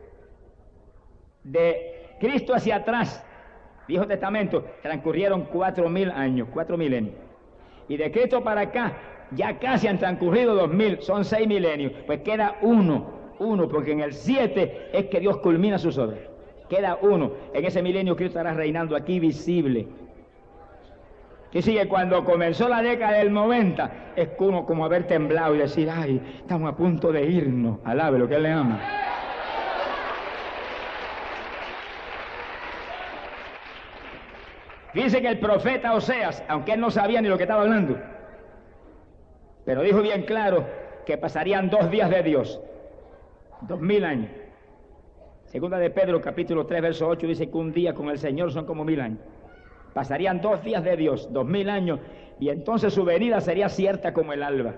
De Cristo hacia atrás, Viejo Testamento, transcurrieron cuatro mil años, cuatro milenios. Y de Cristo para acá, Ya casi han transcurrido dos mil, son seis milenios. Pues queda uno, uno, porque en el siete es que Dios culmina sus obras. Queda uno. En ese milenio Cristo estará reinando aquí visible. Que sigue, cuando comenzó la década del noventa, es como, como haber temblado y decir, ay, estamos a punto de irnos. Alabe lo que Él le ama. Fíjense que el profeta Oseas, aunque él no sabía ni lo que estaba hablando, pero dijo bien claro que pasarían dos días de Dios, dos mil años. Segunda de Pedro, capítulo tres, verso ocho, dice que un día con el Señor son como mil años. Pasarían dos días de Dios, dos mil años, y entonces su venida sería cierta como el alba.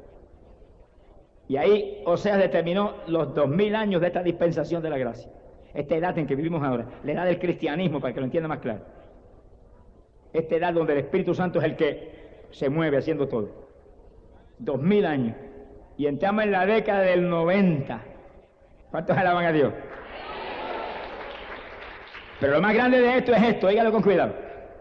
Y ahí Oseas determinó los dos mil años de esta dispensación de la gracia, esta edad en que vivimos ahora, la edad del cristianismo, para que lo entienda más claro. Esta edad donde el Espíritu Santo es el que se mueve haciendo todo. Dos mil años. Y entramos en la década del noventa. ¿Cuántos alaban a Dios? Pero lo más grande de esto es esto, dígalo con cuidado.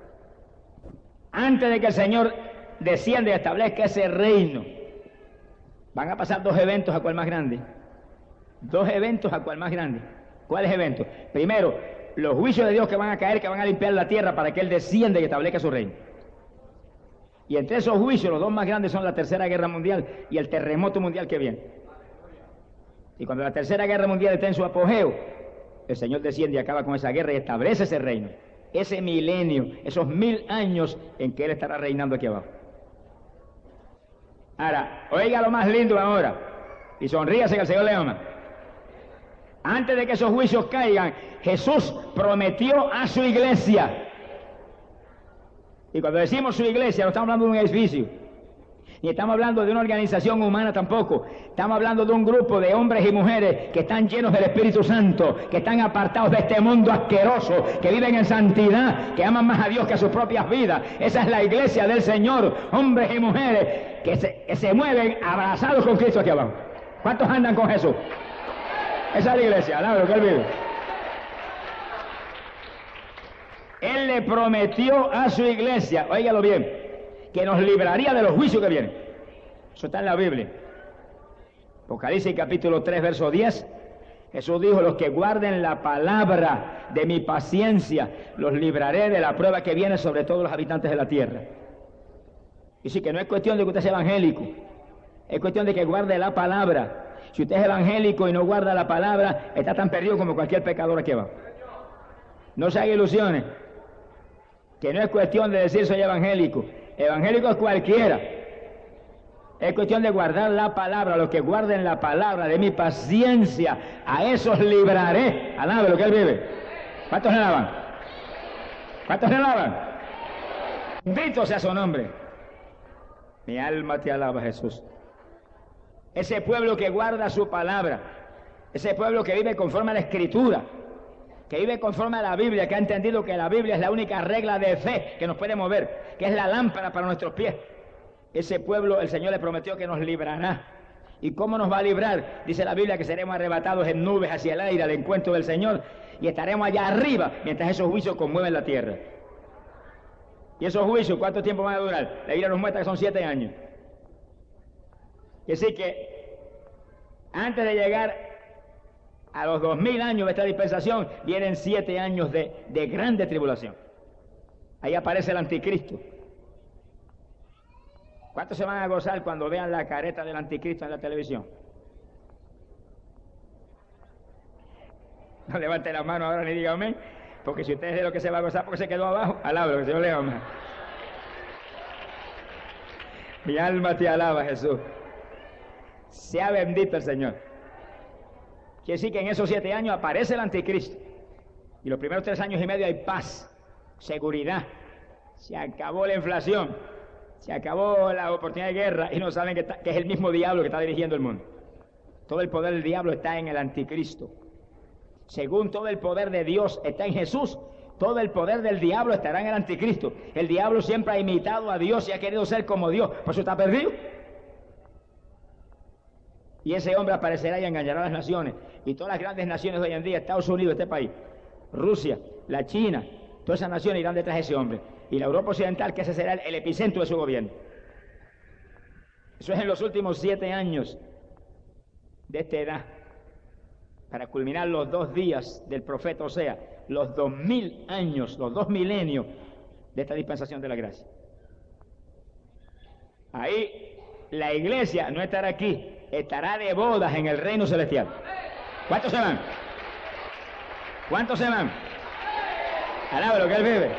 Antes de que el Señor descienda y establezca ese reino, van a pasar dos eventos a cuál más grande. Dos eventos a cuál más grande. ¿Cuáles eventos? Primero, los juicios de Dios que van a caer, que van a limpiar la tierra para que Él descienda y establezca su reino. Y entre esos juicios, los dos más grandes son la Tercera Guerra Mundial y el terremoto mundial que viene. Y cuando la Tercera Guerra Mundial está en su apogeo, el Señor desciende y acaba con esa guerra y establece ese reino, ese milenio, esos mil años en que Él estará reinando aquí abajo. Ahora, oiga lo más lindo ahora, y sonríase que el Señor le ama. Antes de que esos juicios caigan, Jesús prometió a su iglesia. Y cuando decimos su iglesia, no estamos hablando de un edificio, ni estamos hablando de una organización humana tampoco. Estamos hablando de un grupo de hombres y mujeres que están llenos del Espíritu Santo, que están apartados de este mundo asqueroso, que viven en santidad, que aman más a Dios que a sus propias vidas. Esa es la iglesia del Señor, hombres y mujeres que se, que se mueven abrazados con Cristo aquí abajo. ¿Cuántos andan con Jesús? Esa es la iglesia, ¿no? Lo que Él vive. Él le prometió a su iglesia, óigalo bien, que nos libraría de los juicios que vienen. Eso está en la Biblia. Apocalipsis capítulo tres, verso diez. Jesús dijo, los que guarden la palabra de mi paciencia, los libraré de la prueba que viene sobre todos los habitantes de la tierra. Y sí, que no es cuestión de que usted sea evangélico, es cuestión de que guarde la palabra. Si usted es evangélico y no guarda la palabra, está tan perdido como cualquier pecador aquí abajo. No se haga ilusiones, que no es cuestión de decir soy evangélico. Evangélico es cualquiera. Es cuestión de guardar la palabra. Los que guarden la palabra de mi paciencia, a esos libraré. Alabe lo que Él vive. ¿Cuántos le alaban? ¿Cuántos le alaban? Bendito sea su nombre. Mi alma te alaba, Jesús. Ese pueblo que guarda su palabra, ese pueblo que vive conforme a la Escritura, que vive conforme a la Biblia, que ha entendido que la Biblia es la única regla de fe que nos puede mover, que es la lámpara para nuestros pies. Ese pueblo, el Señor le prometió que nos librará. ¿Y cómo nos va a librar? Dice la Biblia que seremos arrebatados en nubes hacia el aire al encuentro del Señor y estaremos allá arriba mientras esos juicios conmueven la tierra. ¿Y esos juicios cuánto tiempo van a durar? La Biblia nos muestra que son siete años. Y así que antes de llegar a los dos mil años de esta dispensación, vienen siete años de, de grande tribulación. Ahí aparece el anticristo. ¿Cuántos se van a gozar cuando vean la careta del anticristo en la televisión? No levante la mano ahora ni diga amén, porque si usted es de lo que se va a gozar porque se quedó abajo, alaba lo que el Señor le ama. Mi alma te alaba, Jesús. Sea bendito el Señor. Quiere decir que en esos siete años aparece el anticristo. Y los primeros tres años y medio hay paz, seguridad. Se acabó la inflación, se acabó la oportunidad de guerra y no saben que, está, que es el mismo diablo que está dirigiendo el mundo. Todo el poder del diablo está en el anticristo. Según todo el poder de Dios está en Jesús, todo el poder del diablo estará en el anticristo. El diablo siempre ha imitado a Dios y ha querido ser como Dios, por eso está perdido. Y ese hombre aparecerá y engañará a las naciones. Y todas las grandes naciones de hoy en día, Estados Unidos, este país, Rusia, la China, todas esas naciones irán detrás de ese hombre. Y la Europa Occidental, que ese será el, el epicentro de su gobierno. Eso es en los últimos siete años de esta edad, para culminar los dos días del profeta Osea, los dos mil años, los dos milenios de esta dispensación de la gracia. Ahí la iglesia no estará aquí, estará de bodas en el reino celestial. ¿Cuántos se van? ¿Cuántos se van? Alaba lo que él vive.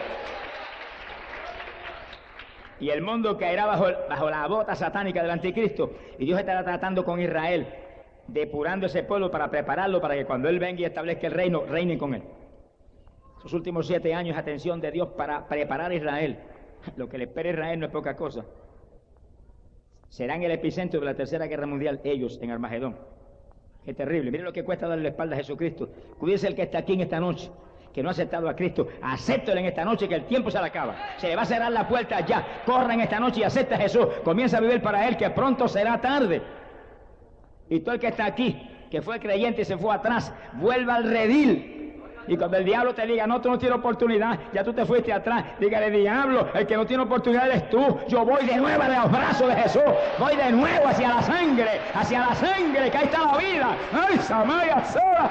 Y el mundo caerá bajo, bajo la bota satánica del anticristo, y Dios estará tratando con Israel, depurando ese pueblo para prepararlo para que cuando él venga y establezca el reino, reine con él. Esos últimos siete años, atención de Dios para preparar a Israel. Lo que le espera a Israel no es poca cosa. Serán el epicentro de la tercera guerra mundial, ellos en Armagedón. Qué terrible. Miren lo que cuesta darle la espalda a Jesucristo. Cuídese el que está aquí en esta noche, que no ha aceptado a Cristo. Acéptelo en esta noche, que el tiempo se le acaba. Se le va a cerrar la puerta ya. Corra en esta noche y acepta a Jesús. Comienza a vivir para Él, que pronto será tarde. Y todo el que está aquí, que fue creyente y se fue atrás, vuelva al redil. Y cuando el diablo te diga, no, tú no tienes oportunidad, ya tú te fuiste atrás, dígale, diablo, el que no tiene oportunidad eres tú. Yo voy de nuevo a los brazos de Jesús, voy de nuevo hacia la sangre, hacia la sangre, que ahí está la vida. ¡Ay, Samaya Sola!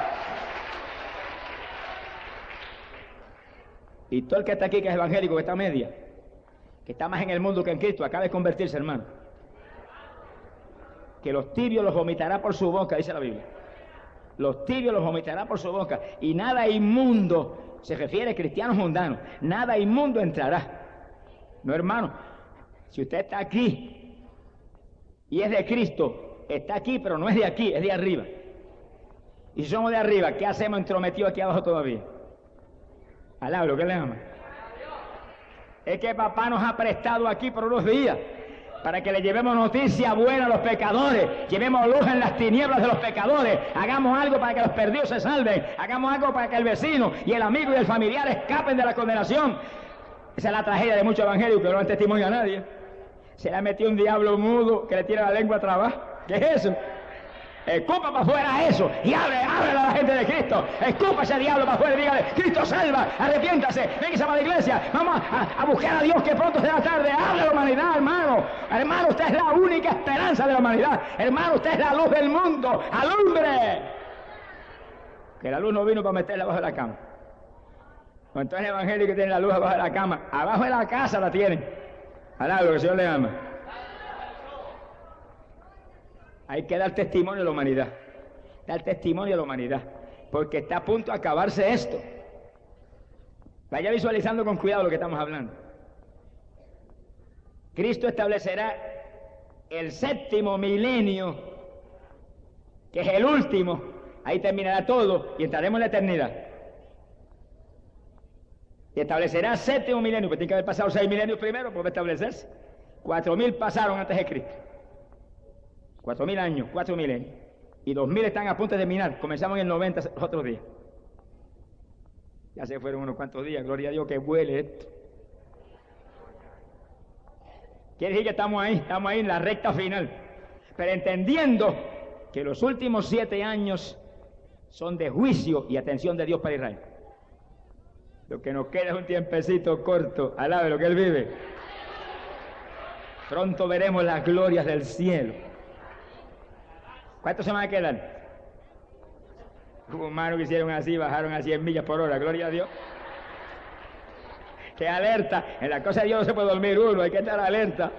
Y todo el que está aquí, que es evangélico, que está a media, que está más en el mundo que en Cristo, acaba de convertirse, hermano. Que los tibios los vomitará por su boca, dice la Biblia. Los tibios los vomitará por su boca, y nada inmundo, se refiere a cristianos mundanos, nada inmundo entrará. No, hermano, si usted está aquí y es de Cristo, está aquí, pero no es de aquí, es de arriba. Y si somos de arriba, ¿qué hacemos entrometidos aquí abajo todavía? Alaba lo que le ama. Es que papá nos ha prestado aquí por unos días, para que le llevemos noticia buena a los pecadores, llevemos luz en las tinieblas de los pecadores, hagamos algo para que los perdidos se salven, hagamos algo para que el vecino y el amigo y el familiar escapen de la condenación. Esa es la tragedia de muchos evangélicos que no dan testimonio a nadie. Se le ha metido un diablo mudo que le tira la lengua a trabajar. ¿Qué es eso? Escupa para afuera eso y abre, abre a la gente de Cristo. Escupa ese diablo para afuera y dígale, Cristo salva, arrepiéntase, véngase para la iglesia, vamos a, a buscar a Dios, que pronto será tarde. Hable a la humanidad, hermano. Hermano, usted es la única esperanza de la humanidad. Hermano, usted es la luz del mundo. ¡Alumbre! Que la luz no vino para meterla abajo de la cama. Entonces el evangélico tiene la luz abajo de la cama, abajo de la casa la tiene. Alá, lo que el Señor le ama. Hay que dar testimonio a la humanidad, dar testimonio a la humanidad, porque está a punto de acabarse esto. Vaya visualizando con cuidado lo que estamos hablando. Cristo establecerá el séptimo milenio, que es el último. Ahí terminará todo y entraremos en la eternidad. Y establecerá séptimo milenio, pues tiene que haber pasado seis milenios primero para establecerse. Cuatro mil pasaron antes de Cristo. Cuatro mil años, cuatro milenios. Y dos mil están a punto de terminar. Comenzamos en el noventa los otros días. Ya se fueron unos cuantos días. Gloria a Dios que huele esto. Quiere decir que estamos ahí, estamos ahí en la recta final. Pero entendiendo que los últimos siete años son de juicio y atención de Dios para Israel. Lo que nos queda es un tiempecito corto, al lado de lo que Él vive. Pronto veremos las glorias del cielo. ¿Cuánto se van a quedar? Hubo humanos que hicieron así, bajaron a cien millas por hora, gloria a Dios. ¡Qué alerta! En la cosa de Dios no se puede dormir uno, hay que estar alerta.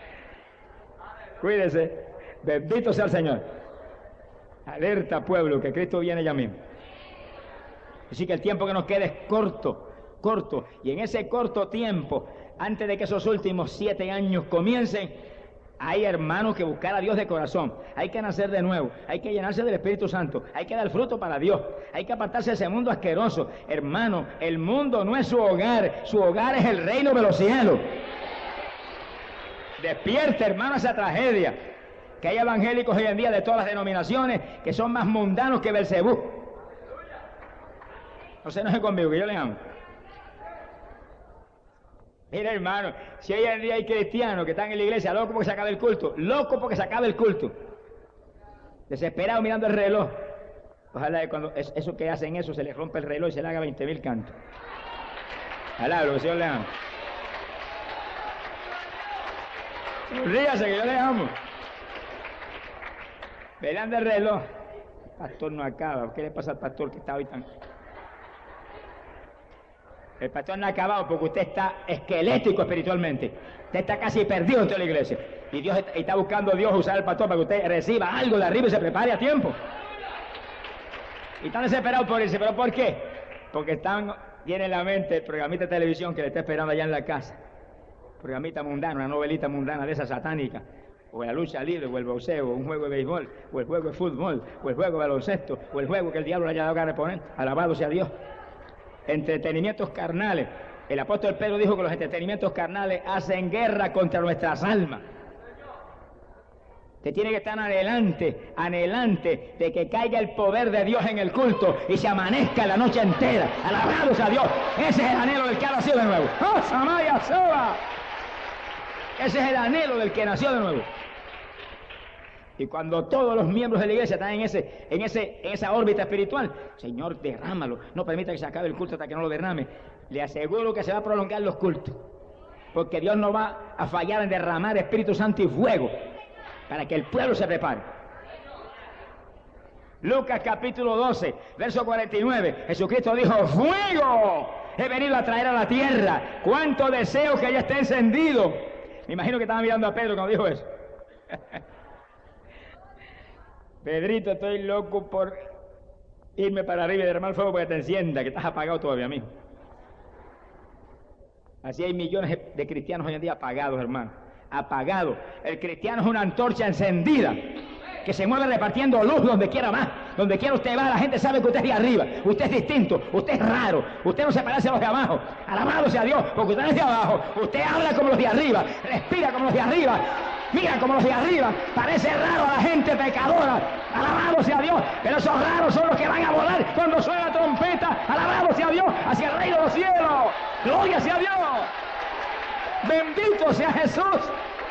Cuídese, bendito sea el Señor. Alerta, pueblo, que Cristo viene ya mismo. Así que el tiempo que nos queda es corto, corto. Y en ese corto tiempo, antes de que esos últimos siete años comiencen, hay, hermanos, que buscar a Dios de corazón. Hay que nacer de nuevo. Hay que llenarse del Espíritu Santo. Hay que dar fruto para Dios. Hay que apartarse de ese mundo asqueroso. Hermano, el mundo no es su hogar. Su hogar es el reino de los cielos. Despierte, hermano, esa tragedia. Que hay evangélicos hoy en día de todas las denominaciones que son más mundanos que Belcebú. No se enoje conmigo, que yo le amo. Mira, hermano, si hoy en día hay cristianos que están en la iglesia locos porque se acabe el culto, locos porque se acabe el culto, desesperados mirando el reloj. Ojalá que cuando es, eso que hacen eso se les rompe el reloj y se le haga veinte mil cantos. Ojalá, lo que el Señor le ama. Ríase, que yo le amo. Velando el reloj. El pastor no acaba. ¿Qué le pasa al pastor que está hoy tan...? El pastor no ha acabado porque usted está esquelético espiritualmente. Usted está casi perdido en toda la iglesia. Y Dios está, y está buscando a Dios usar al pastor para que usted reciba algo de arriba y se prepare a tiempo. Y están desesperados por irse. ¿Pero por qué? Porque están, tienen en la mente el programita de televisión que le está esperando allá en la casa. Programita mundano, una novelita mundana de esa satánica. O la lucha libre, o el boxeo, o un juego de béisbol, o el juego de fútbol, o el juego de baloncesto, o el juego que el diablo le haya dado ganas de poner. Alabado sea Dios. Entretenimientos carnales. El apóstol Pedro dijo que los entretenimientos carnales hacen guerra contra nuestras almas. Usted tiene que estar anhelante, anhelante de que caiga el poder de Dios en el culto y se amanezca la noche entera. Alabados a Dios. Ese es el anhelo del que ha nacido de nuevo. ¡Oh, Samaya Soba! Ese es el anhelo del que nació de nuevo. Y cuando todos los miembros de la iglesia están en, ese, en, ese, en esa órbita espiritual, Señor, derrámalo. No permita que se acabe el culto hasta que no lo derrame. Le aseguro que se va a prolongar los cultos. Porque Dios no va a fallar en derramar Espíritu Santo y fuego para que el pueblo se prepare. Lucas capítulo doce, verso cuarenta y nueve. Jesucristo dijo, ¡fuego! He venido a traer a la tierra. ¡Cuánto deseo que ya esté encendido! Me imagino que estaba mirando a Pedro cuando dijo eso. Pedrito, estoy loco por irme para arriba y derramar fuego para que te encienda, que estás apagado todavía, mijo. Así hay millones de cristianos hoy en día apagados, hermano. Apagados. El cristiano es una antorcha encendida que se mueve repartiendo luz donde quiera más. Donde quiera usted va, la gente sabe que usted es de arriba. Usted es distinto, usted es raro. Usted no se parece a los de abajo. Alabado sea Dios, porque usted no es de abajo. Usted habla como los de arriba, respira como los de arriba. Mira como los de arriba, parece raro a la gente pecadora, alabado sea Dios, pero esos raros son los que van a volar cuando suena la trompeta, alabado sea Dios, hacia el reino de los cielos, gloria sea Dios, bendito sea Jesús.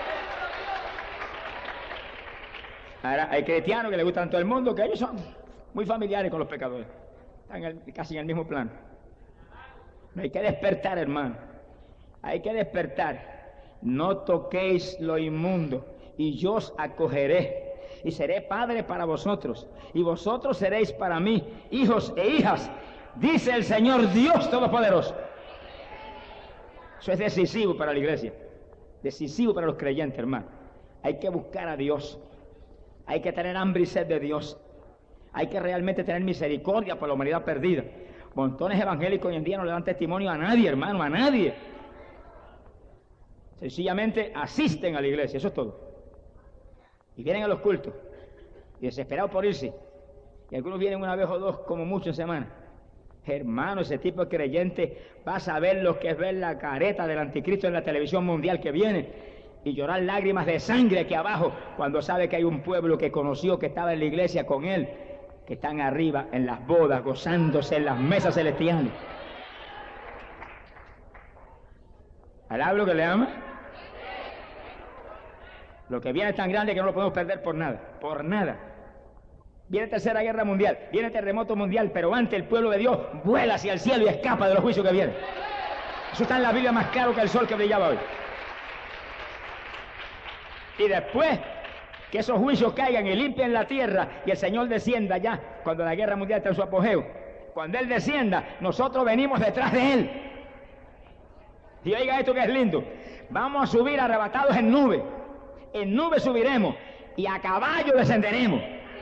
Ahora, hay cristianos que les gustan a todo el mundo, que ellos son muy familiares con los pecadores, están en el, casi en el mismo plano. No hay que despertar, hermano, hay que despertar. No toquéis lo inmundo, y yo os acogeré, y seré padre para vosotros, y vosotros seréis para mí hijos e hijas, dice el Señor Dios Todopoderoso. Eso es decisivo para la iglesia, decisivo para los creyentes, hermano. Hay que buscar a Dios, hay que tener hambre y sed de Dios, hay que realmente tener misericordia por la humanidad perdida. Montones evangélicos hoy en día no le dan testimonio a nadie, hermano, a nadie. Sencillamente asisten a la iglesia, eso es todo. Y vienen a los cultos, y desesperados por irse. Y algunos vienen una vez o dos, como mucho en semana. Hermano, ese tipo de creyente va a saber lo que es ver la careta del anticristo en la televisión mundial que viene y llorar lágrimas de sangre aquí abajo cuando sabe que hay un pueblo que conoció, que estaba en la iglesia con él, que están arriba en las bodas, gozándose en las mesas celestiales. ¿Alablo que le ama? Lo que viene es tan grande que no lo podemos perder por nada, por nada. Viene tercera guerra mundial, viene terremoto mundial, pero antes el pueblo de Dios vuela hacia el cielo y escapa de los juicios que vienen. Eso está en la Biblia más claro que el sol que brillaba hoy. Y después que esos juicios caigan y limpien la tierra y el Señor descienda ya, cuando la guerra mundial está en su apogeo, cuando Él descienda, nosotros venimos detrás de Él. Y oiga esto que es lindo, vamos a subir arrebatados en nube, en nube subiremos y a caballo descenderemos.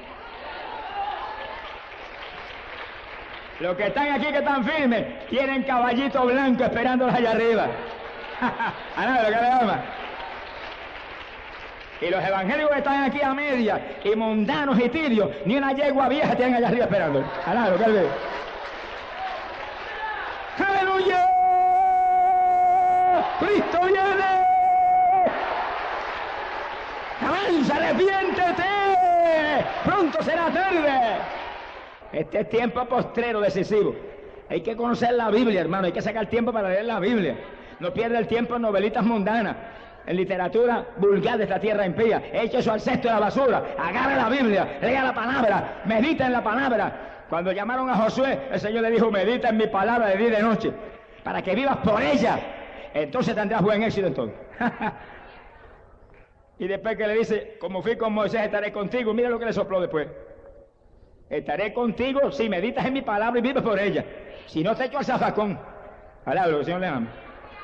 Los que están aquí, que están firmes, tienen caballito blanco esperándolos allá arriba. A nada, lo que le ama. Y los evangélicos que están aquí a media, y mundanos y tirios, ni una yegua vieja tienen allá arriba esperando. A nada, lo que él ve. ¡Aleluya! ¡Cristo viene! ¡Avanza, arrepiéntete! ¡Pronto será tarde! Este es tiempo postrero decisivo. Hay que conocer la Biblia, hermano. Hay que sacar tiempo para leer la Biblia. No pierda el tiempo en novelitas mundanas, en literatura vulgar de esta tierra impía. Eche eso al cesto de la basura. Agarre la Biblia, lea la palabra, medita en la palabra. Cuando llamaron a Josué, el Señor le dijo, medita en mi palabra de día y de noche, para que vivas por ella. Entonces tendrás buen éxito en todo. Y después que le dice, como fui con Moisés, estaré contigo. Mira lo que le sopló después. Estaré contigo si meditas en mi palabra y vives por ella. Si no te echo al zafacón. Alablo, el Señor le ama.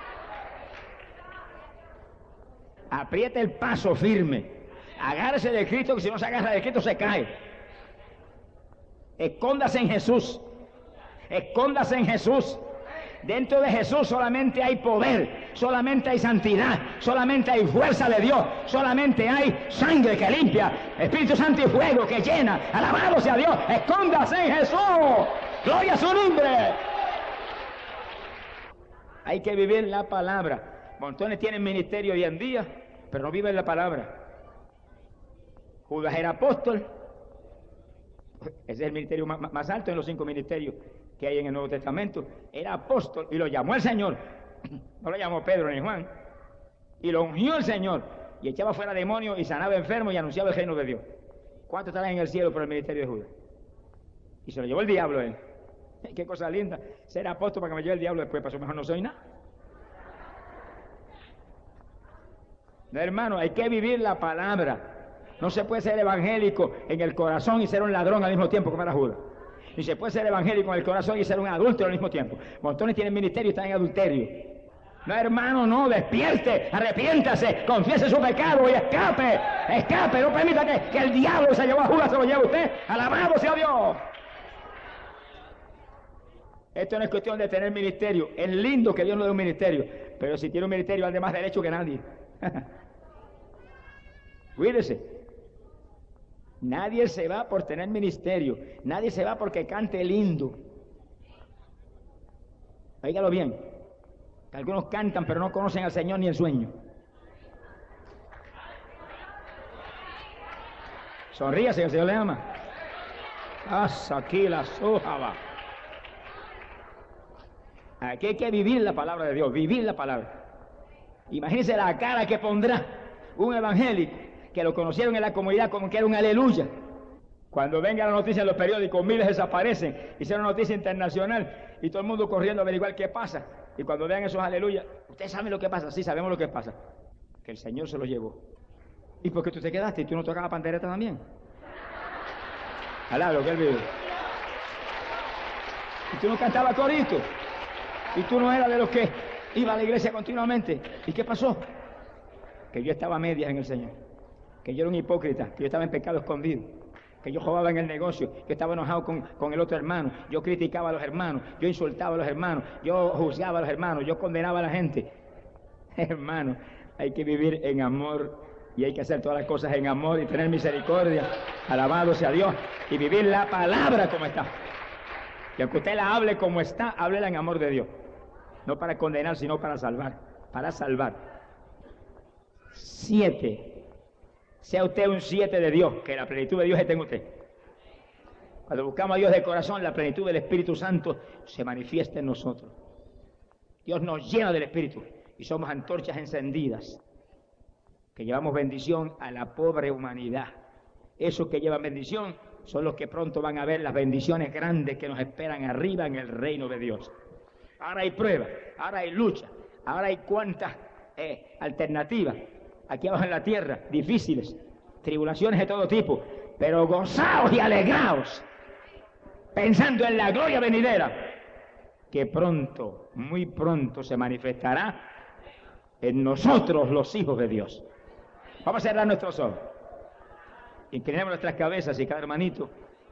Apriete el paso firme. Agárrese de Cristo, que si no se agarra de Cristo se cae. Escóndase en Jesús. Escóndase en Jesús. Dentro de Jesús solamente hay poder, solamente hay santidad, solamente hay fuerza de Dios, solamente hay sangre que limpia, Espíritu Santo y fuego que llena. Alabado sea Dios. Escóndase en Jesús. Gloria a su nombre. Hay que vivir la palabra. Montones tienen ministerio hoy en día, pero no viven la palabra. Judas era apóstol. Ese es el ministerio más, más alto en los cinco ministerios que hay en el Nuevo Testamento. Era apóstol y lo llamó el Señor. No lo llamó Pedro ni Juan. Y lo ungió el Señor. Y echaba fuera demonios y sanaba enfermos y anunciaba el reino de Dios. ¿Cuántos estarán en el cielo por el ministerio de Judas? Y se lo llevó el diablo a él. Qué cosa linda. Ser apóstol para que me lleve el diablo después. Para eso mejor no soy nada. No, hermano, hay que vivir la palabra. No se puede ser evangélico en el corazón y ser un ladrón al mismo tiempo como era Judas. Ni se puede ser evangélico en el corazón y ser un adúltero al mismo tiempo. Montones tienen ministerio y están en adulterio. No, hermano, no, despierte, arrepiéntase, confiese su pecado y escape, escape, no permita que, que el diablo se llevó a Judas, se lo lleve usted. Alabado sea Dios. Esto no es cuestión de tener ministerio. Es lindo que Dios nos dé un ministerio, pero si tiene un ministerio ande más derecho que nadie. Cuídese. Nadie se va por tener ministerio. Nadie se va porque cante lindo. Óigalo bien. Que algunos cantan pero no conocen al Señor ni en sueño. Sonríase, el Señor le ama. Haz aquí la sojaba. Aquí hay que vivir la palabra de Dios, vivir la palabra. Imagínense la cara que pondrá un evangélico que lo conocieron en la comunidad como que era un aleluya. Cuando venga la noticia en los periódicos, miles desaparecen, hicieron noticia internacional y todo el mundo corriendo a averiguar qué pasa. Y cuando vean esos aleluyas, ¿ustedes saben lo que pasa? Sí, sabemos lo que pasa. Que el Señor se los llevó. ¿Y por qué tú te quedaste y tú no tocabas pandereta también? Alá, lo que él vive. Y tú no cantabas corito. Y tú no eras de los que iba a la iglesia continuamente. ¿Y qué pasó? Que yo estaba a medias en el Señor. Que yo era un hipócrita, que yo estaba en pecado escondido, que yo jugaba en el negocio, que estaba enojado con, con el otro hermano, yo criticaba a los hermanos, yo insultaba a los hermanos, yo juzgaba a los hermanos, yo condenaba a la gente. Hermano, hay que vivir en amor y hay que hacer todas las cosas en amor y tener misericordia. Alabado sea Dios y vivir la palabra como está. Y aunque usted la hable como está, háblela en amor de Dios. No para condenar, sino para salvar, para salvar. Siete. Sea usted un siete de Dios, que la plenitud de Dios esté en usted. Cuando buscamos a Dios de corazón, la plenitud del Espíritu Santo se manifiesta en nosotros. Dios nos llena del Espíritu y somos antorchas encendidas que llevamos bendición a la pobre humanidad. Esos que llevan bendición son los que pronto van a ver las bendiciones grandes que nos esperan arriba en el reino de Dios. Ahora hay pruebas, ahora hay lucha, ahora hay cuantas eh, alternativas. Aquí abajo en la tierra, difíciles, tribulaciones de todo tipo, pero gozaos y alegraos, pensando en la gloria venidera, que pronto, muy pronto se manifestará en nosotros los hijos de Dios. Vamos a cerrar nuestros ojos, inclinemos nuestras cabezas y cada hermanito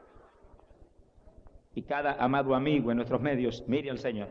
y cada amado amigo en nuestros medios mire al Señor.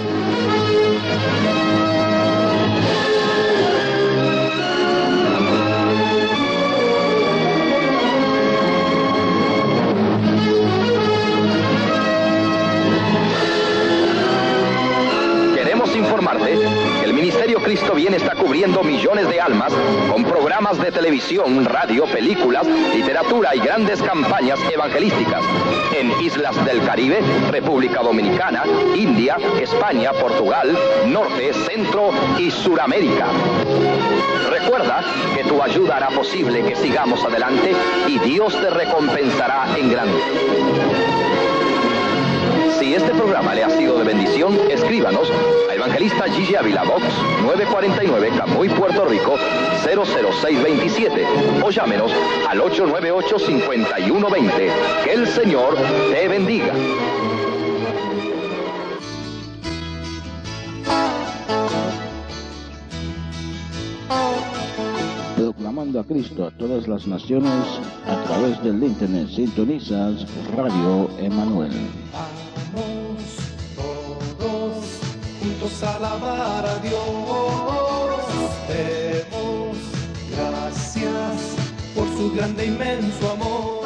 Informarte que el Ministerio Cristo Viene está cubriendo millones de almas con programas de televisión, radio, películas, literatura y grandes campañas evangelísticas en islas del Caribe, República Dominicana, India, España, Portugal, Norte, Centro y Suramérica. Recuerda que tu ayuda hará posible que sigamos adelante y Dios te recompensará en grande. Si este programa le ha sido de bendición, escríbanos a Evangelista Gigi Ávila, Box nueve cuarenta y nueve, Camuy, Puerto Rico, cero cero seis veintisiete, o llámenos al ocho nueve ocho, cinco uno dos cero. Que el Señor te bendiga. Proclamando a Cristo a todas las naciones a través del internet. Sintonizas Radio Emanuel. Vamos todos juntos a alabar a Dios. Demos gracias por su grande inmenso amor.